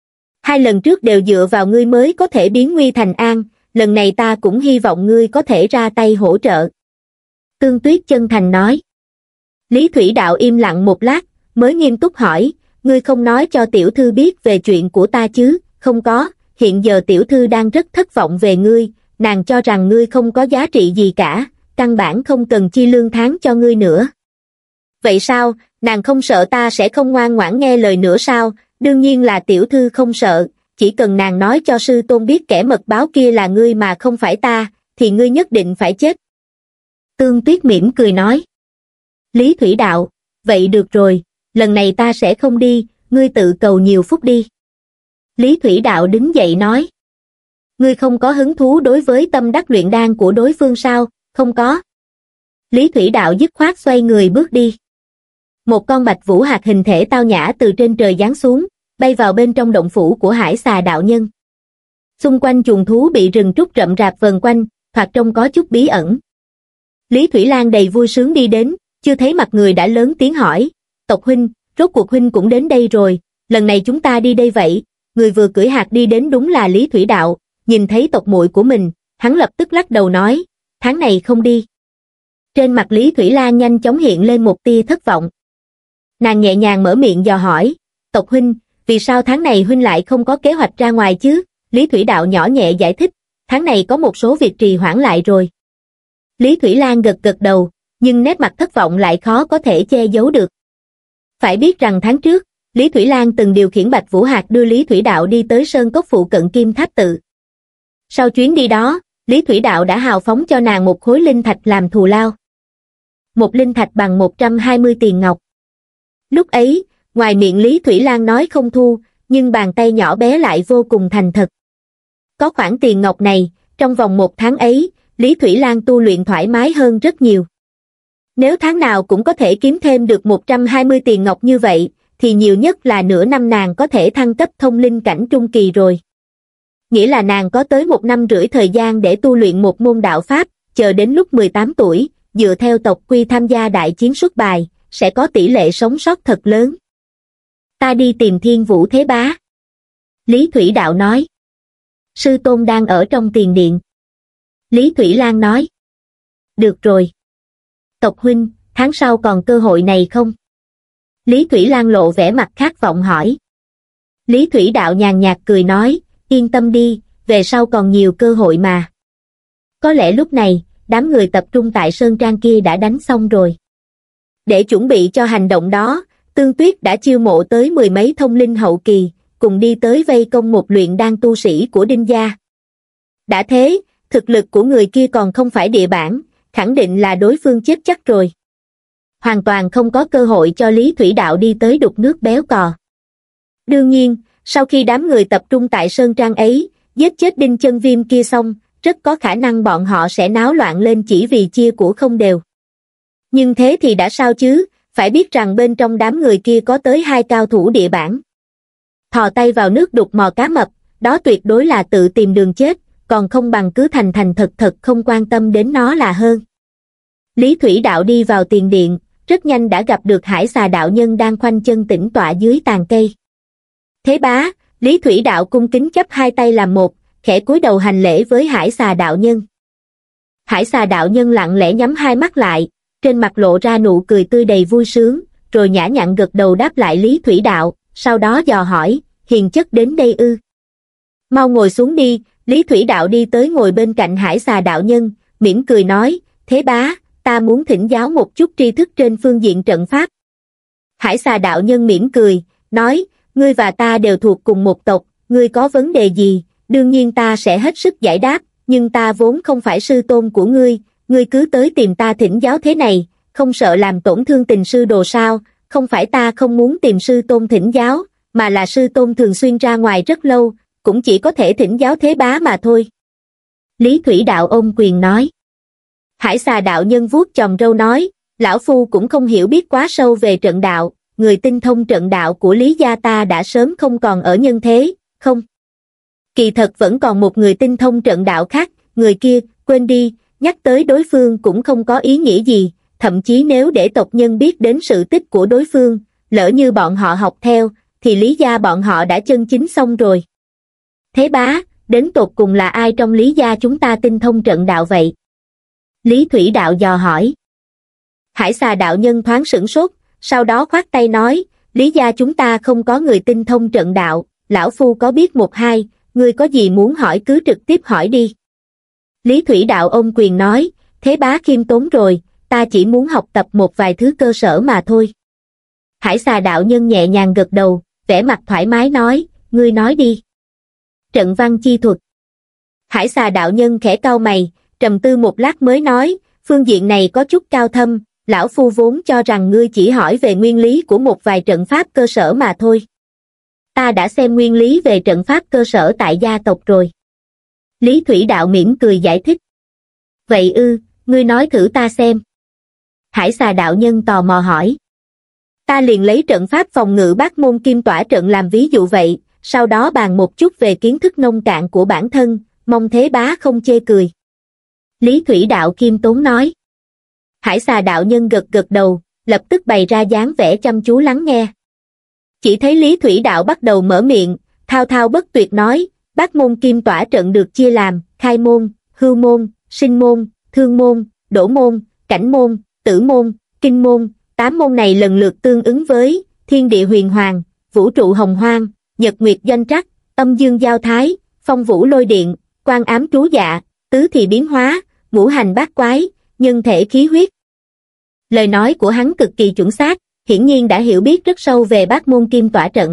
Hai lần trước đều dựa vào ngươi mới có thể biến nguy thành an, lần này ta cũng hy vọng ngươi có thể ra tay hỗ trợ. Tương Tuyết chân thành nói. Lý Thủy Đạo im lặng một lát, mới nghiêm túc hỏi, ngươi không nói cho tiểu thư biết về chuyện của ta chứ? Không có, hiện giờ tiểu thư đang rất thất vọng về ngươi, nàng cho rằng ngươi không có giá trị gì cả, căn bản không cần chi lương tháng cho ngươi nữa. Vậy sao, nàng không sợ ta sẽ không ngoan ngoãn nghe lời nữa sao? Đương nhiên là tiểu thư không sợ, chỉ cần nàng nói cho sư tôn biết kẻ mật báo kia là ngươi mà không phải ta, thì ngươi nhất định phải chết. Tương Tuyết mỉm cười nói. Lý Thủy Đạo, vậy được rồi, lần này ta sẽ không đi, ngươi tự cầu nhiều phúc đi. Lý Thủy Đạo đứng dậy nói. Ngươi không có hứng thú đối với tâm đắc luyện đan của đối phương sao? Không có. Lý Thủy Đạo dứt khoát xoay người bước đi. Một con bạch vũ hạt hình thể tao nhã từ trên trời giáng xuống, bay vào bên trong động phủ của Hải Xà đạo nhân. Xung quanh chuồng thú bị rừng trúc rậm rạp vần quanh, thoạt trông có chút bí ẩn. Lý Thủy Lan đầy vui sướng đi đến, chưa thấy mặt người đã lớn tiếng hỏi, tộc huynh, rốt cuộc huynh cũng đến đây rồi, lần này chúng ta đi đây vậy. Người vừa cưỡi hạt đi đến đúng là Lý Thủy Đạo, nhìn thấy tộc muội của mình, hắn lập tức lắc đầu nói, tháng này không đi. Trên mặt Lý Thủy Lan nhanh chóng hiện lên một tia thất vọng. Nàng nhẹ nhàng mở miệng dò hỏi, tộc huynh, vì sao tháng này huynh lại không có kế hoạch ra ngoài chứ? Lý Thủy Đạo nhỏ nhẹ giải thích, tháng này có một số việc trì hoãn lại rồi. Lý Thủy Lan gật gật đầu, nhưng nét mặt thất vọng lại khó có thể che giấu được. Phải biết rằng tháng trước, Lý Thủy Lan từng điều khiển Bạch Vũ Hạc đưa Lý Thủy Đạo đi tới sơn cốc phụ cận Kim Tháp Tự. Sau chuyến đi đó, Lý Thủy Đạo đã hào phóng cho nàng một khối linh thạch làm thù lao. Một linh thạch bằng một trăm hai mươi tiền ngọc. Lúc ấy, ngoài miệng Lý Thủy Lan nói không thu, nhưng bàn tay nhỏ bé lại vô cùng thành thật. Có khoản tiền ngọc này, trong vòng một tháng ấy, Lý Thủy Lan tu luyện thoải mái hơn rất nhiều. Nếu tháng nào cũng có thể kiếm thêm được một trăm hai mươi tiền ngọc như vậy, thì nhiều nhất là nửa năm nàng có thể thăng cấp thông linh cảnh trung kỳ rồi. Nghĩa là nàng có tới một năm rưỡi thời gian để tu luyện một môn đạo pháp, chờ đến lúc mười tám tuổi, dựa theo tộc quy tham gia đại chiến xuất bài, sẽ có tỷ lệ sống sót thật lớn. Ta đi tìm Thiên Vũ Thế Bá. Lý Thủy Đạo nói. Sư tôn đang ở trong tiền điện. Lý Thủy Lan nói. Được rồi. Tộc huynh, tháng sau còn cơ hội này không? Lý Thủy Lan lộ vẻ mặt khát vọng hỏi. Lý Thủy Đạo nhàn nhạt cười nói, yên tâm đi, về sau còn nhiều cơ hội mà. Có lẽ lúc này, đám người tập trung tại sơn trang kia đã đánh xong rồi. Để chuẩn bị cho hành động đó, Tương Tuyết đã chiêu mộ tới mười mấy thông linh hậu kỳ, cùng đi tới vây công một luyện đan tu sĩ của Đinh gia. Đã thế, thực lực của người kia còn không phải địa bản, khẳng định là đối phương chết chắc rồi. Hoàn toàn không có cơ hội cho Lý Thủy Đạo đi tới đục nước béo cò. Đương nhiên, sau khi đám người tập trung tại sơn trang ấy, giết chết Đinh Chân Viêm kia xong, rất có khả năng bọn họ sẽ náo loạn lên chỉ vì chia của không đều. Nhưng thế thì đã sao chứ, phải biết rằng bên trong đám người kia có tới hai cao thủ địa bản. Thò tay vào nước đục mò cá mập, đó tuyệt đối là tự tìm đường chết, còn không bằng cứ thành thành thật thật không quan tâm đến nó là hơn. Lý Thủy Đạo đi vào tiền điện, rất nhanh đã gặp được Hải Xà đạo nhân đang khoanh chân tĩnh tọa dưới tàn cây. Thế bá, Lý Thủy Đạo cung kính chắp hai tay làm một, khẽ cúi đầu hành lễ với Hải Xà đạo nhân. Hải Xà đạo nhân lặng lẽ nhắm hai mắt lại, trên mặt lộ ra nụ cười tươi đầy vui sướng, rồi nhã nhặn gật đầu đáp lại Lý Thủy Đạo, sau đó dò hỏi, hiền chất đến đây ư? Mau ngồi xuống đi. Lý Thủy Đạo đi tới ngồi bên cạnh Hải Xà đạo nhân, mỉm cười nói, thế bá, ta muốn thỉnh giáo một chút tri thức trên phương diện trận pháp. Hải Xà đạo nhân mỉm cười, nói, ngươi và ta đều thuộc cùng một tộc, ngươi có vấn đề gì, đương nhiên ta sẽ hết sức giải đáp, nhưng ta vốn không phải sư tôn của ngươi, ngươi cứ tới tìm ta thỉnh giáo thế này, không sợ làm tổn thương tình sư đồ sao? Không phải ta không muốn tìm sư tôn thỉnh giáo, mà là sư tôn thường xuyên ra ngoài rất lâu, cũng chỉ có thể thỉnh giáo thế bá mà thôi. Lý Thủy Đạo ôm quyền nói. Hải xà đạo nhân vuốt chòm râu nói, lão phu cũng không hiểu biết quá sâu về trận đạo, người tinh thông trận đạo của Lý gia ta đã sớm không còn ở nhân thế, không. Kỳ thật vẫn còn một người tinh thông trận đạo khác, người kia, quên đi, nhắc tới đối phương cũng không có ý nghĩa gì, thậm chí nếu để tộc nhân biết đến sự tích của đối phương, lỡ như bọn họ học theo, thì Lý gia bọn họ đã chân chính xong rồi. Thế bá, đến tột cùng là ai trong Lý gia chúng ta tinh thông trận đạo vậy? Lý Thủy Đạo dò hỏi. Hải xà đạo nhân thoáng sửng sốt, sau đó khoát tay nói, Lý gia chúng ta không có người tinh thông trận đạo, lão phu có biết một hai, ngươi có gì muốn hỏi cứ trực tiếp hỏi đi. Lý Thủy Đạo ôm quyền nói, thế bá khiêm tốn rồi, ta chỉ muốn học tập một vài thứ cơ sở mà thôi. Hải xà đạo nhân nhẹ nhàng gật đầu, vẻ mặt thoải mái nói, ngươi nói đi. Trận văn chi thuật. Hải xà đạo nhân khẽ cau mày, trầm tư một lát mới nói, phương diện này có chút cao thâm, lão phu vốn cho rằng ngươi chỉ hỏi về nguyên lý của một vài trận pháp cơ sở mà thôi. Ta đã xem nguyên lý về trận pháp cơ sở tại gia tộc rồi. Lý Thủy Đạo mỉm cười giải thích. Vậy ư, ngươi nói thử ta xem. Hải xà đạo nhân tò mò hỏi. Ta liền lấy trận pháp phòng ngự bát môn kim tỏa trận làm ví dụ vậy, sau đó bàn một chút về kiến thức nông cạn của bản thân, mong thế bá không chê cười. Lý Thủy Đạo khiêm tốn nói. Hải xà đạo nhân gật gật đầu, lập tức bày ra dáng vẻ chăm chú lắng nghe. Chỉ thấy Lý Thủy Đạo bắt đầu mở miệng, thao thao bất tuyệt nói, bát môn kim tỏa trận được chia làm, khai môn, hưu môn, sinh môn, thương môn, đổ môn, cảnh môn, tử môn, kinh môn, tám môn này lần lượt tương ứng với thiên địa huyền hoàng, vũ trụ hồng hoang, nhật nguyệt doanh trắc, âm dương giao thái, phong vũ lôi điện, quan ám trú dạ, tứ thị biến hóa, ngũ hành bát quái, nhân thể khí huyết. Lời nói của hắn cực kỳ chuẩn xác, hiển nhiên đã hiểu biết rất sâu về bát môn kim tỏa trận.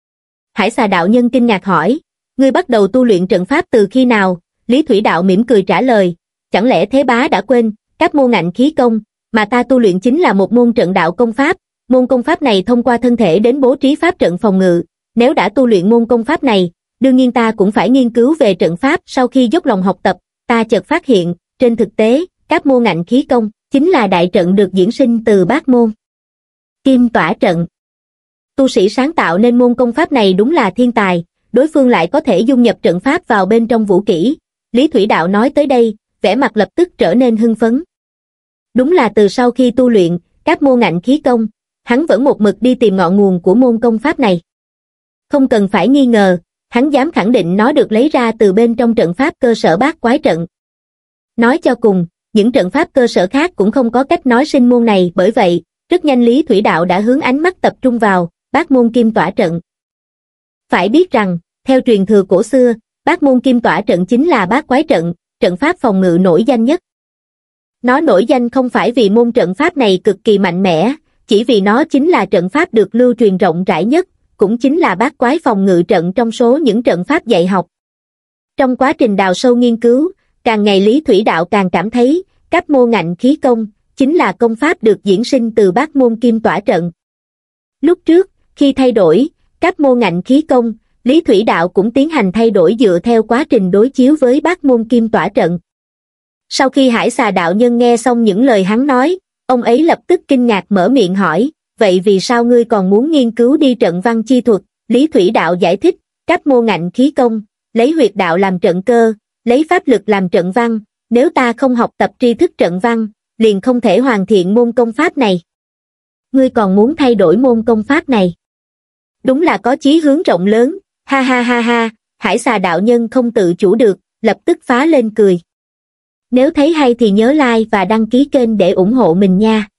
Hải xà đạo nhân kinh ngạc hỏi, ngươi bắt đầu tu luyện trận pháp từ khi nào? Lý Thủy Đạo mỉm cười trả lời, chẳng lẽ thế bá đã quên, các môn ngạnh khí công, mà ta tu luyện chính là một môn trận đạo công pháp, môn công pháp này thông qua thân thể đến bố trí pháp trận phòng ngự, nếu đã tu luyện môn công pháp này, đương nhiên ta cũng phải nghiên cứu về trận pháp. Sau khi dốc lòng học tập, ta chợt phát hiện, trên thực tế, các môn ngạnh khí công, chính là đại trận được diễn sinh từ bát môn kim tỏa trận. Tu sĩ sáng tạo nên môn công pháp này đúng là thiên tài, đối phương lại có thể dung nhập trận pháp vào bên trong vũ kỹ. Lý Thủy Đạo nói tới đây, vẻ mặt lập tức trở nên hưng phấn. Đúng là từ sau khi tu luyện các môn ngạnh khí công, hắn vẫn một mực đi tìm ngọn nguồn của môn công pháp này. Không cần phải nghi ngờ, hắn dám khẳng định nó được lấy ra từ bên trong trận pháp cơ sở bát quái trận. Nói cho cùng, những trận pháp cơ sở khác cũng không có cách nói sinh môn này, bởi vậy, rất nhanh Lý Thủy Đạo đã hướng ánh mắt tập trung vào bát môn kim tỏa trận. Phải biết rằng, theo truyền thừa cổ xưa, bát môn kim tỏa trận chính là bát quái trận, trận pháp phòng ngự nổi danh nhất. Nó nổi danh không phải vì môn trận pháp này cực kỳ mạnh mẽ, chỉ vì nó chính là trận pháp được lưu truyền rộng rãi nhất, cũng chính là bát quái phòng ngự trận trong số những trận pháp dạy học. Trong quá trình đào sâu nghiên cứu, càng ngày Lý Thủy Đạo càng cảm thấy, các môn ngạnh khí công, chính là công pháp được diễn sinh từ bát môn kim tỏa trận. Lúc trước, khi thay đổi, các môn ngạnh khí công, Lý Thủy Đạo cũng tiến hành thay đổi dựa theo quá trình đối chiếu với bát môn kim tỏa trận. Sau khi Hải xà đạo nhân nghe xong những lời hắn nói, ông ấy lập tức kinh ngạc mở miệng hỏi, vậy vì sao ngươi còn muốn nghiên cứu đi trận văn chi thuật? Lý Thủy Đạo giải thích, các môn ngạnh khí công, lấy huyệt đạo làm trận cơ, lấy pháp lực làm trận văn, nếu ta không học tập tri thức trận văn, liền không thể hoàn thiện môn công pháp này. Ngươi còn muốn thay đổi môn công pháp này? Đúng là có chí hướng rộng lớn, ha ha ha ha. Hải xà đạo nhân không tự chủ được, lập tức phá lên cười. Nếu thấy hay thì nhớ like và đăng ký kênh để ủng hộ mình nha.